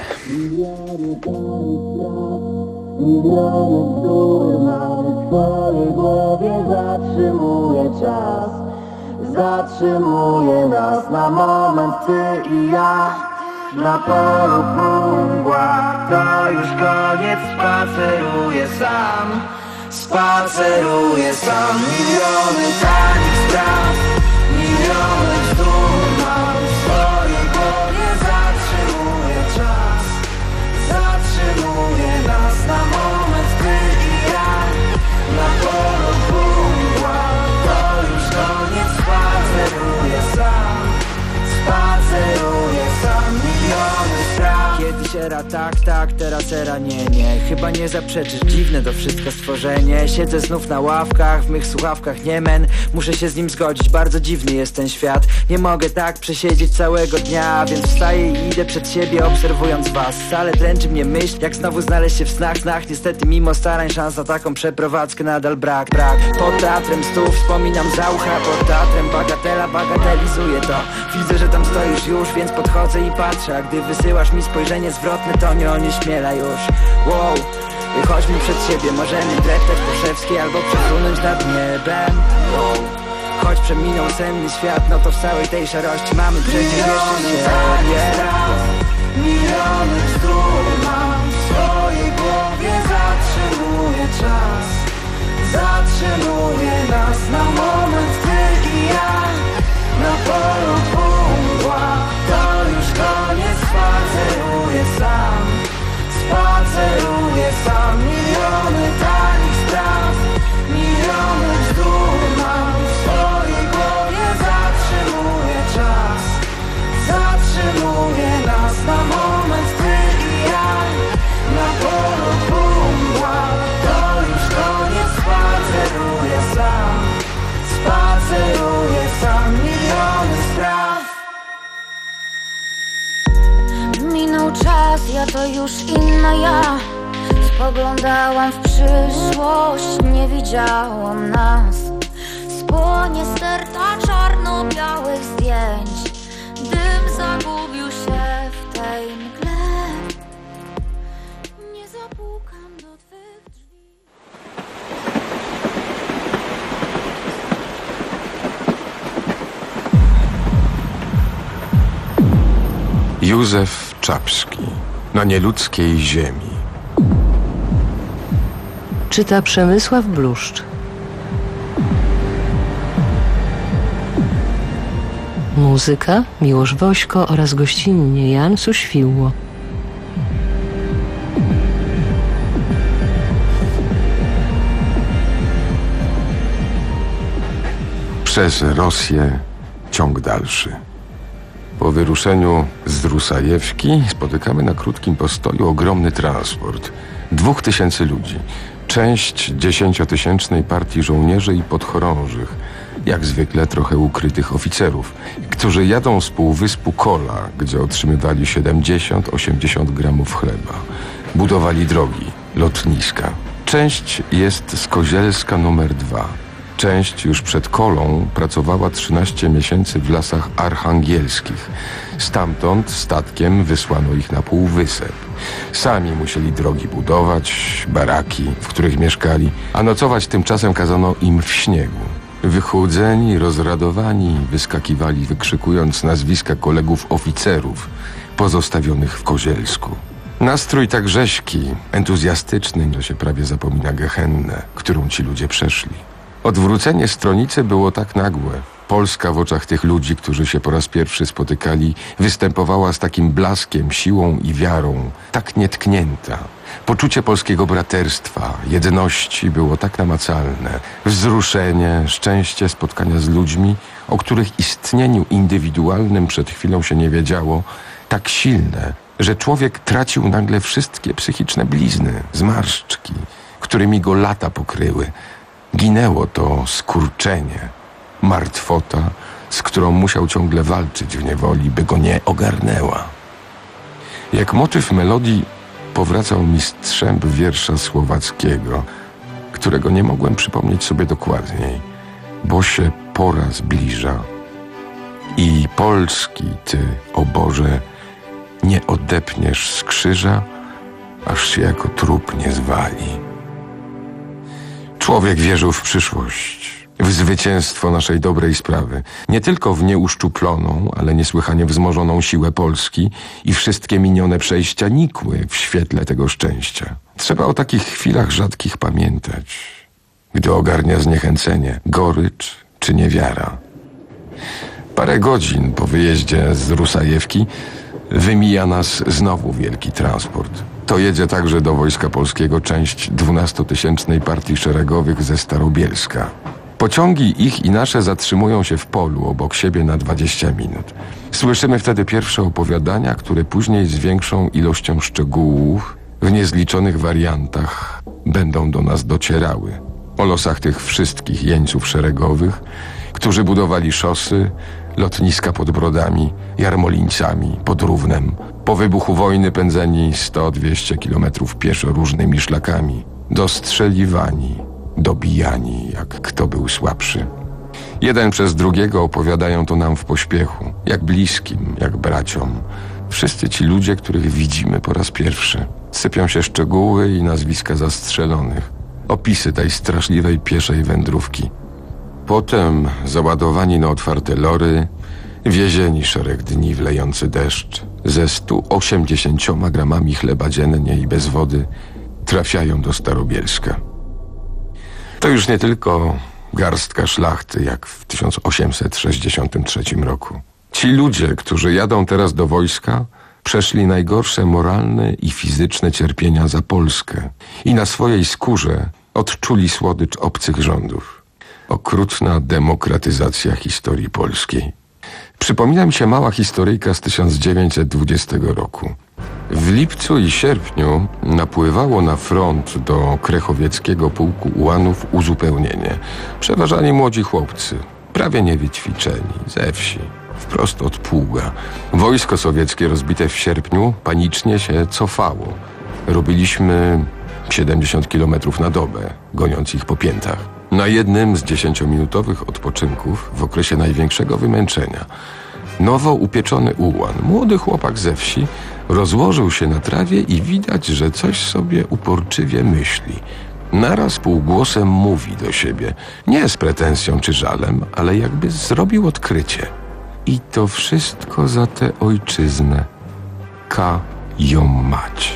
Zatrzymuje nas na moment ty i ja. Na polu mgła, to już koniec, spaceruję sam. Spaceruję sam. Miliony tanich spraw, miliony bzdur mam w swojej głowie. Zatrzymuje czas, zatrzymuje nas na moment ty i ja. Na polu mgła, to już koniec, spaceruję sam. Spaceruję sam, miliony spraw. Kiedyś era tak, tak, teraz era nie, nie. Chyba nie zaprzeczysz, dziwne to wszystko stworzenie. Siedzę znów na ławkach, w mych słuchawkach niemen. Muszę się z nim zgodzić, bardzo dziwny jest ten świat. Nie mogę tak przesiedzieć całego dnia, więc wstaję i idę przed siebie, obserwując was. Wcale dręczy mnie myśl, jak znowu znaleźć się w snach, snach. Niestety mimo starań szans na taką przeprowadzkę nadal brak, brak. Pod teatrem stół wspominam za ucha, pod teatrem bagatela, bagatelizuję to. Widzę, że tam stoisz już, więc podchodzę i patrzę, a gdy wysyłasz mi spojrzenie zwrotne, istotne to nie onieśmiela już. Wow, wychodźmy przed siebie, możemy dreptać po szewskiej albo przesunąć nad niebem. Wow, choć przeminął senny świat, no to w całej tej szarości mamy przecież jeszcze siebie. Miliony bzdur mam w swojej głowie, zatrzymuje czas. Zatrzymuje nas na moment, ty i ja. Na polu pumła, to już koniec, spaceruję sam. Spaceruję sam, miliony tanich spraw. Miliony bzdur mam w swojej głowie, zatrzymuje czas. Zatrzymuje nas na moment, ty i ja. Na polu pumła, to już koniec, spaceruję sam. Spaceruję sam, miliony spraw. Minął czas, ja to już inna ja. Spoglądałam w przyszłość, nie widziałam nas. Spłonie sterta czarno-białych zdjęć. Dym zagubił się w tej mgle. Nie zapukam do twych drzwi. Józef Czapski. Na nieludzkiej ziemi. Czyta Przemysław Bluszcz. Muzyka Miłosz Wośko oraz gościnnie Jan Suświło. Przez Rosję ciąg dalszy. Po wyruszeniu z Rusajewki spotykamy na krótkim postoju ogromny transport. Dwóch tysięcy ludzi. Część dziesięciotysięcznej partii żołnierzy i podchorążych. Jak zwykle trochę ukrytych oficerów, którzy jadą z półwyspu Kola, gdzie otrzymywali siedemdziesiąt osiemdziesiąt gramów chleba. Budowali drogi, lotniska. Część jest z Kozielska numer dwa. Część już przed Kolą pracowała trzynaście miesięcy w lasach archangielskich. Stamtąd statkiem wysłano ich na półwysep. Sami musieli drogi budować, baraki, w których mieszkali, a nocować tymczasem kazano im w śniegu. Wychudzeni, rozradowani, wyskakiwali, wykrzykując nazwiska kolegów oficerów pozostawionych w Kozielsku. Nastrój tak rzeźki, entuzjastyczny, że się prawie zapomina gehennę, którą ci ludzie przeszli. Odwrócenie stronicy było tak nagłe. Polska w oczach tych ludzi, którzy się po raz pierwszy spotykali, występowała z takim blaskiem, siłą i wiarą, tak nietknięta. Poczucie polskiego braterstwa, jedności było tak namacalne. Wzruszenie, szczęście spotkania z ludźmi, o których istnieniu indywidualnym przed chwilą się nie wiedziało, tak silne, że człowiek tracił nagle wszystkie psychiczne blizny, zmarszczki, którymi go lata pokryły. Ginęło to skurczenie, martwota, z którą musiał ciągle walczyć w niewoli, by go nie ogarnęła. Jak motyw melodii powracał mi strzęp wiersza słowackiego, którego nie mogłem przypomnieć sobie dokładniej, bo się pora zbliża i Polski ty, o Boże, nie odepniesz z krzyża, aż się jako trup nie zwali. Człowiek wierzył w przyszłość, w zwycięstwo naszej dobrej sprawy. Nie tylko w nieuszczuploną, ale niesłychanie wzmożoną siłę Polski i wszystkie minione przejścia nikły w świetle tego szczęścia. Trzeba o takich chwilach rzadkich pamiętać, gdy ogarnia zniechęcenie, gorycz czy niewiara. Parę godzin po wyjeździe z Rusajewki wymija nas znowu wielki transport. To jedzie także do Wojska Polskiego część dwunastotysięcznej partii szeregowych ze Starobielska. Pociągi ich i nasze zatrzymują się w polu obok siebie na dwadzieścia minut. Słyszymy wtedy pierwsze opowiadania, które później z większą ilością szczegółów, w niezliczonych wariantach, będą do nas docierały. O losach tych wszystkich jeńców szeregowych, którzy budowali szosy, lotniska pod Brodami, Jarmolińcami, pod Równem, po wybuchu wojny pędzeni sto dwieście kilometrów pieszo różnymi szlakami, dostrzeliwani, dobijani, jak kto był słabszy. Jeden przez drugiego opowiadają to nam w pośpiechu, jak bliskim, jak braciom, Wszyscy ci ludzie, których widzimy po raz pierwszy. Sypią się szczegóły i nazwiska zastrzelonych. Opisy tej straszliwej pieszej wędrówki. Potem załadowani na otwarte lory, wiezieni szereg dni w lejący deszcz, ze stu osiemdziesięcioma gramami chleba dziennie i bez wody, trafiają do Starobielska. To już nie tylko garstka szlachty, jak w tysiąc osiemset sześćdziesiątym trzecim roku. Ci ludzie, którzy jadą teraz do wojska, przeszli najgorsze moralne i fizyczne cierpienia za Polskę i na swojej skórze odczuli słodycz obcych rządów. Okrutna demokratyzacja historii polskiej. Przypomina mi się mała historyjka z tysiąc dziewięćset dwudziestego roku. W lipcu i sierpniu napływało na front do Krechowieckiego Pułku Ułanów uzupełnienie. Przeważali młodzi chłopcy, prawie niewyćwiczeni, ze wsi, wprost od pługa. Wojsko sowieckie rozbite w sierpniu panicznie się cofało. Robiliśmy siedemdziesiąt kilometrów na dobę, goniąc ich po piętach. Na jednym z dziesięciominutowych odpoczynków, w okresie największego wymęczenia, nowo upieczony ułan, młody chłopak ze wsi, rozłożył się na trawie i widać, że coś sobie uporczywie myśli. Naraz półgłosem mówi do siebie, nie z pretensją czy żalem, ale jakby zrobił odkrycie. I to wszystko za tę ojczyznę. Ka ją mać.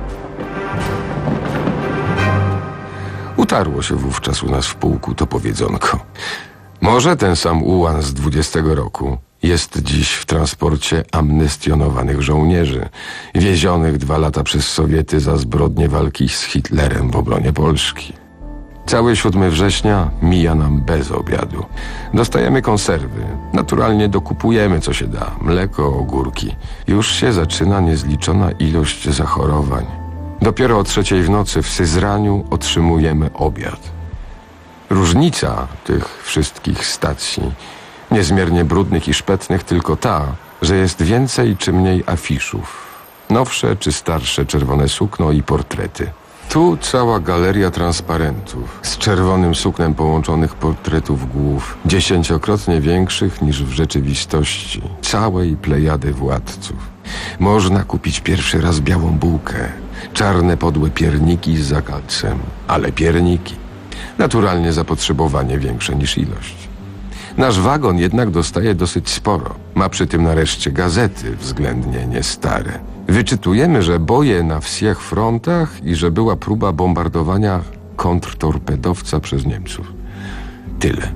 Utarło się wówczas u nas w pułku to powiedzonko. Może ten sam ułan z dwudziestego roku jest dziś w transporcie amnestionowanych żołnierzy, wiezionych dwa lata przez Sowiety za zbrodnie walki z Hitlerem w obronie Polski. Cały siódmego września mija nam bez obiadu. Dostajemy konserwy. Naturalnie dokupujemy co się da. Mleko, ogórki. Już się zaczyna niezliczona ilość zachorowań. Dopiero o trzeciej w nocy w Syzraniu otrzymujemy obiad. Różnica tych wszystkich stacji, niezmiernie brudnych i szpetnych, tylko ta, że jest więcej czy mniej afiszów. Nowsze czy starsze czerwone sukno i portrety. Tu cała galeria transparentów z czerwonym suknem połączonych portretów głów, dziesięciokrotnie większych niż w rzeczywistości, całej plejady władców. Można kupić pierwszy raz białą bułkę, czarne podłe pierniki z zakalcem, ale pierniki. Naturalnie zapotrzebowanie większe niż ilość. Nasz wagon jednak dostaje dosyć sporo. Ma przy tym nareszcie gazety względnie nie stare. Wyczytujemy, że boje na wsiech frontach i że była próba bombardowania kontrtorpedowca przez Niemców. Tyle.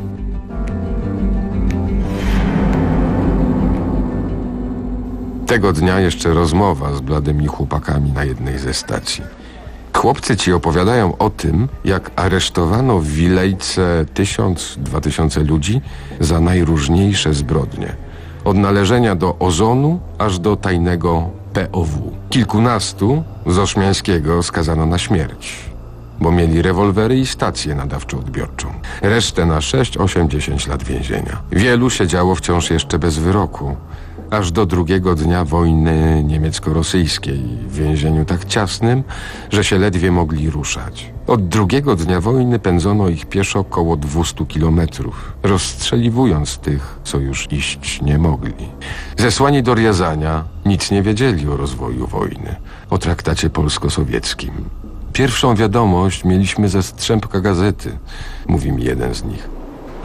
Tego dnia jeszcze rozmowa z bladymi chłopakami na jednej ze stacji. Chłopcy ci opowiadają o tym, jak aresztowano w Wilejce tysiąc, dwa tysiące ludzi za najróżniejsze zbrodnie. Od należenia do ozonu aż do tajnego P O W. Kilkunastu z Ośmiańskiego skazano na śmierć, bo mieli rewolwery i stację nadawczo-odbiorczą. Resztę na sześć, osiem, dziesięć lat więzienia. Wielu siedziało wciąż jeszcze bez wyroku, aż do drugiego dnia wojny niemiecko-rosyjskiej w więzieniu tak ciasnym, że się ledwie mogli ruszać. Od drugiego dnia wojny pędzono ich pieszo około dwustu kilometrów, rozstrzeliwując tych, co już iść nie mogli. Zesłani do Riazania nic nie wiedzieli o rozwoju wojny, o traktacie polsko-sowieckim. Pierwszą wiadomość mieliśmy ze strzępka gazety, mówi mi jeden z nich.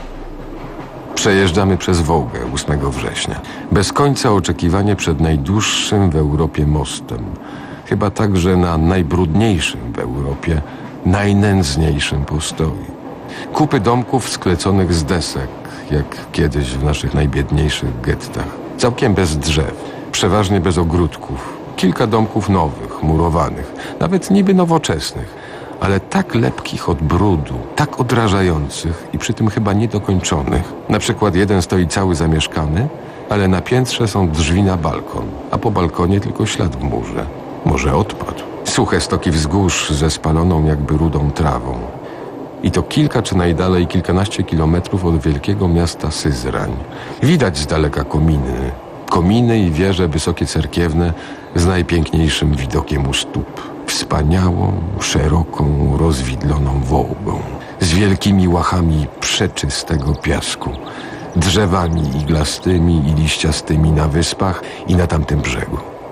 Przejeżdżamy przez Wołgę ósmego września. Bez końca oczekiwanie przed najdłuższym w Europie mostem. Chyba także na najbrudniejszym w Europie, najnędzniejszym postoi. Kupy domków skleconych z desek, jak kiedyś w naszych najbiedniejszych gettach. Całkiem bez drzew, przeważnie bez ogródków. Kilka domków nowych, murowanych, nawet niby nowoczesnych, ale tak lepkich od brudu, tak odrażających i przy tym chyba niedokończonych. Na przykład jeden stoi cały zamieszkany, ale na piętrze są drzwi na balkon, a po balkonie tylko ślad w murze. Może odpadł. Suche stoki wzgórz ze spaloną jakby rudą trawą. I to kilka czy najdalej kilkanaście kilometrów od wielkiego miasta Syzrań. Widać z daleka kominy. Kominy i wieże wysokie cerkiewne z najpiękniejszym widokiem u stóp. Wspaniałą, szeroką, rozwidloną Wołgą. Z wielkimi łachami przeczystego piasku. Drzewami iglastymi i liściastymi na wyspach i na tamtym brzegu.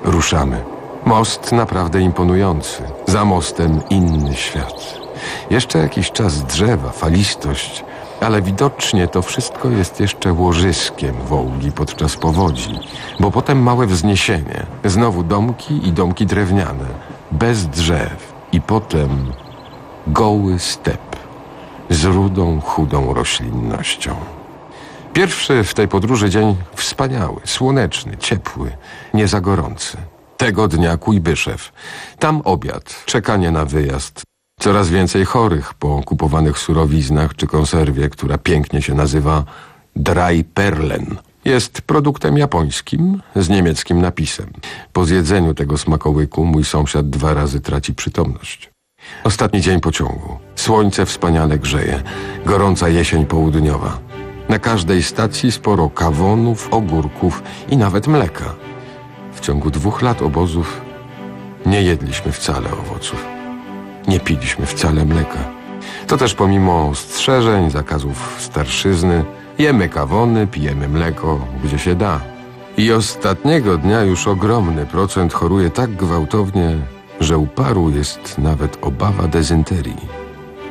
Ruszamy. Most naprawdę imponujący. Za mostem inny świat. Jeszcze jakiś czas drzewa, falistość, ale widocznie to wszystko jest jeszcze łożyskiem Wołgi podczas powodzi, bo potem małe wzniesienie, znowu domki i domki drewniane, bez drzew i potem goły step z rudą, chudą roślinnością. Pierwszy w tej podróży dzień wspaniały, słoneczny, ciepły, nie za gorący. Tego dnia Kujbyszew. Tam obiad, czekanie na wyjazd. Coraz więcej chorych po kupowanych surowiznach czy konserwie, która pięknie się nazywa Dry Perlen. Jest produktem japońskim z niemieckim napisem. Po zjedzeniu tego smakołyku mój sąsiad dwa razy traci przytomność. Ostatni dzień pociągu. Słońce wspaniale grzeje. Gorąca jesień południowa. Na każdej stacji sporo kawonów, ogórków i nawet mleka. W ciągu dwóch lat obozów nie jedliśmy wcale owoców. Nie piliśmy wcale mleka. To też pomimo ostrzeżeń, zakazów starszyzny, jemy kawony, pijemy mleko, gdzie się da. I ostatniego dnia już ogromny procent choruje tak gwałtownie, że u paru jest nawet obawa dezynterii.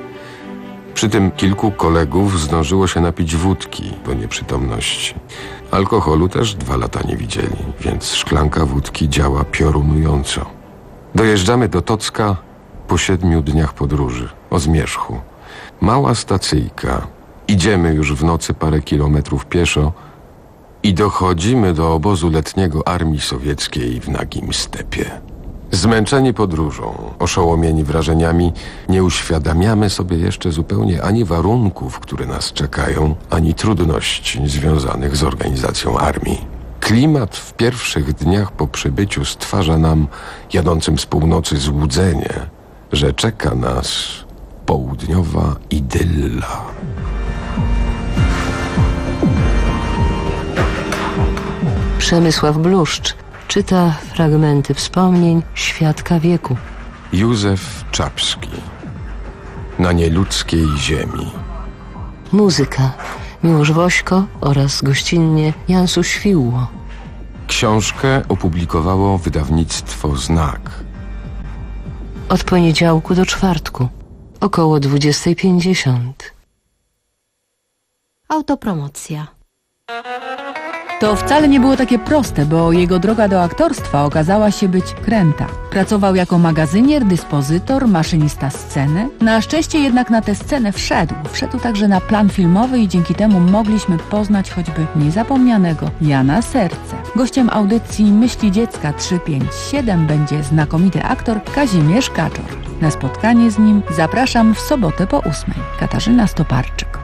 Przy tym kilku kolegów zdążyło się napić wódki do nieprzytomności. Alkoholu też dwa lata nie widzieli, więc szklanka wódki działa piorunująco. Dojeżdżamy do Tocka po siedmiu dniach podróży, o zmierzchu. Mała stacyjka. Idziemy już w nocy parę kilometrów pieszo i dochodzimy do obozu letniego armii sowieckiej w nagim stepie. Zmęczeni podróżą, oszołomieni wrażeniami, nie uświadamiamy sobie jeszcze zupełnie ani warunków, które nas czekają, ani trudności związanych z organizacją armii. Klimat w pierwszych dniach po przybyciu stwarza nam, jadącym z północy, złudzenie, że czeka nas południowa idylla. Przemysław Bluszcz czyta fragmenty wspomnień świadka wieku. Józef Czapski. Na nieludzkiej ziemi. Muzyka Miłosz Wośko oraz gościnnie Jan Suświło. Książkę opublikowało wydawnictwo Znak. Od poniedziałku do czwartku, około dwudziestej pięćdziesiąt. Autopromocja. To wcale nie było takie proste, bo jego droga do aktorstwa okazała się być kręta. Pracował jako magazynier, dyspozytor, maszynista sceny. Na szczęście jednak na tę scenę wszedł. Wszedł także na plan filmowy i dzięki temu mogliśmy poznać choćby niezapomnianego Jana Serce. Gościem audycji Myśli Dziecka trzysta pięćdziesiąt siedem będzie znakomity aktor Kazimierz Kaczor. Na spotkanie z nim zapraszam w sobotę po ósmej. Katarzyna Stoparczyk.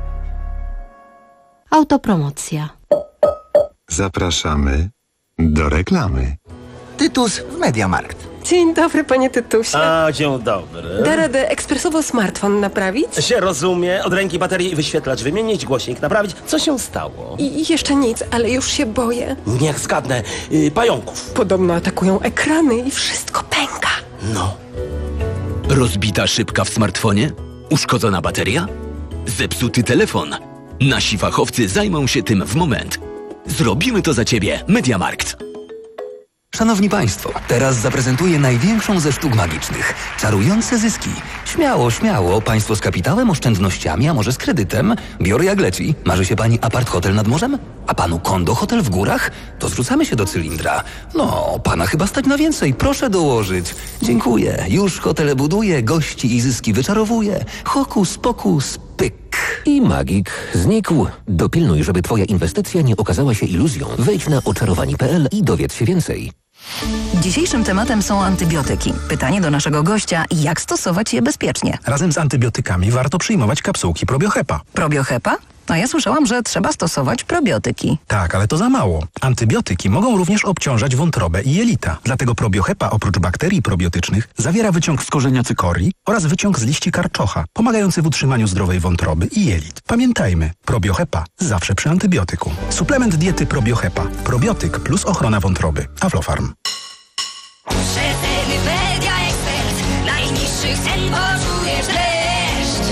Autopromocja. Zapraszamy do reklamy. Tytus w Mediamarkt. Dzień dobry, panie Tytusie. A, dzień dobry. Da radę ekspresowo smartfon naprawić? Się rozumie. Od ręki baterii i wyświetlacz wymienić, głośnik naprawić. Co się stało? I jeszcze nic, ale już się boję. Niech zgadnę. Yy, pająków. Podobno atakują ekrany i wszystko pęka. No. Rozbita szybka w smartfonie? Uszkodzona bateria? Zepsuty telefon? Nasi fachowcy zajmą się tym w moment. Zrobimy to za Ciebie. Mediamarkt. Szanowni Państwo, teraz zaprezentuję największą ze sztuk magicznych. Czarujące zyski. Śmiało, śmiało. Państwo z kapitałem, oszczędnościami, a może z kredytem. Biorę jak leci. Marzy się Pani apart hotel nad morzem? A Panu kondo hotel w górach? To zrzucamy się do cylindra. No, Pana chyba stać na więcej. Proszę dołożyć. Dziękuję. Już hotele buduję, gości i zyski wyczarowuję. Hokus pokus, pyk. I magik znikł. Dopilnuj, żeby Twoja inwestycja nie okazała się iluzją. Wejdź na oczarowani kropka p l i dowiedz się więcej. Dzisiejszym tematem są antybiotyki. Pytanie do naszego gościa, jak stosować je bezpiecznie? Razem z antybiotykami warto przyjmować kapsułki Probiohepa. Probiohepa? A ja słyszałam, że trzeba stosować probiotyki. Tak, ale to za mało. Antybiotyki mogą również obciążać wątrobę i jelita. Dlatego Probiohepa oprócz bakterii probiotycznych zawiera wyciąg z korzenia cykorii oraz wyciąg z liści karczocha, pomagający w utrzymaniu zdrowej wątroby i jelit. Pamiętajmy, Probiohepa zawsze przy antybiotyku. Suplement diety Probiohepa. Probiotyk plus ochrona wątroby. Aflofarm. Rzetelny Media Expert. Najniższych cen poczujesz dreszcz.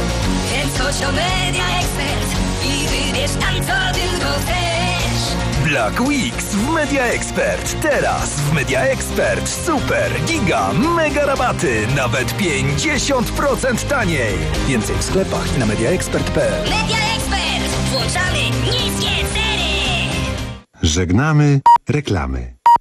Więc chodź do Media Expert i wybierz tam, co tylko chcesz. Black Weeks w Media Expert. Teraz w Media Expert super, giga, mega rabaty. Nawet pięćdziesiąt procent taniej. Więcej w sklepach i na mediaexpert kropka p l. Media Expert! Włączamy niskie ceny! Żegnamy reklamy.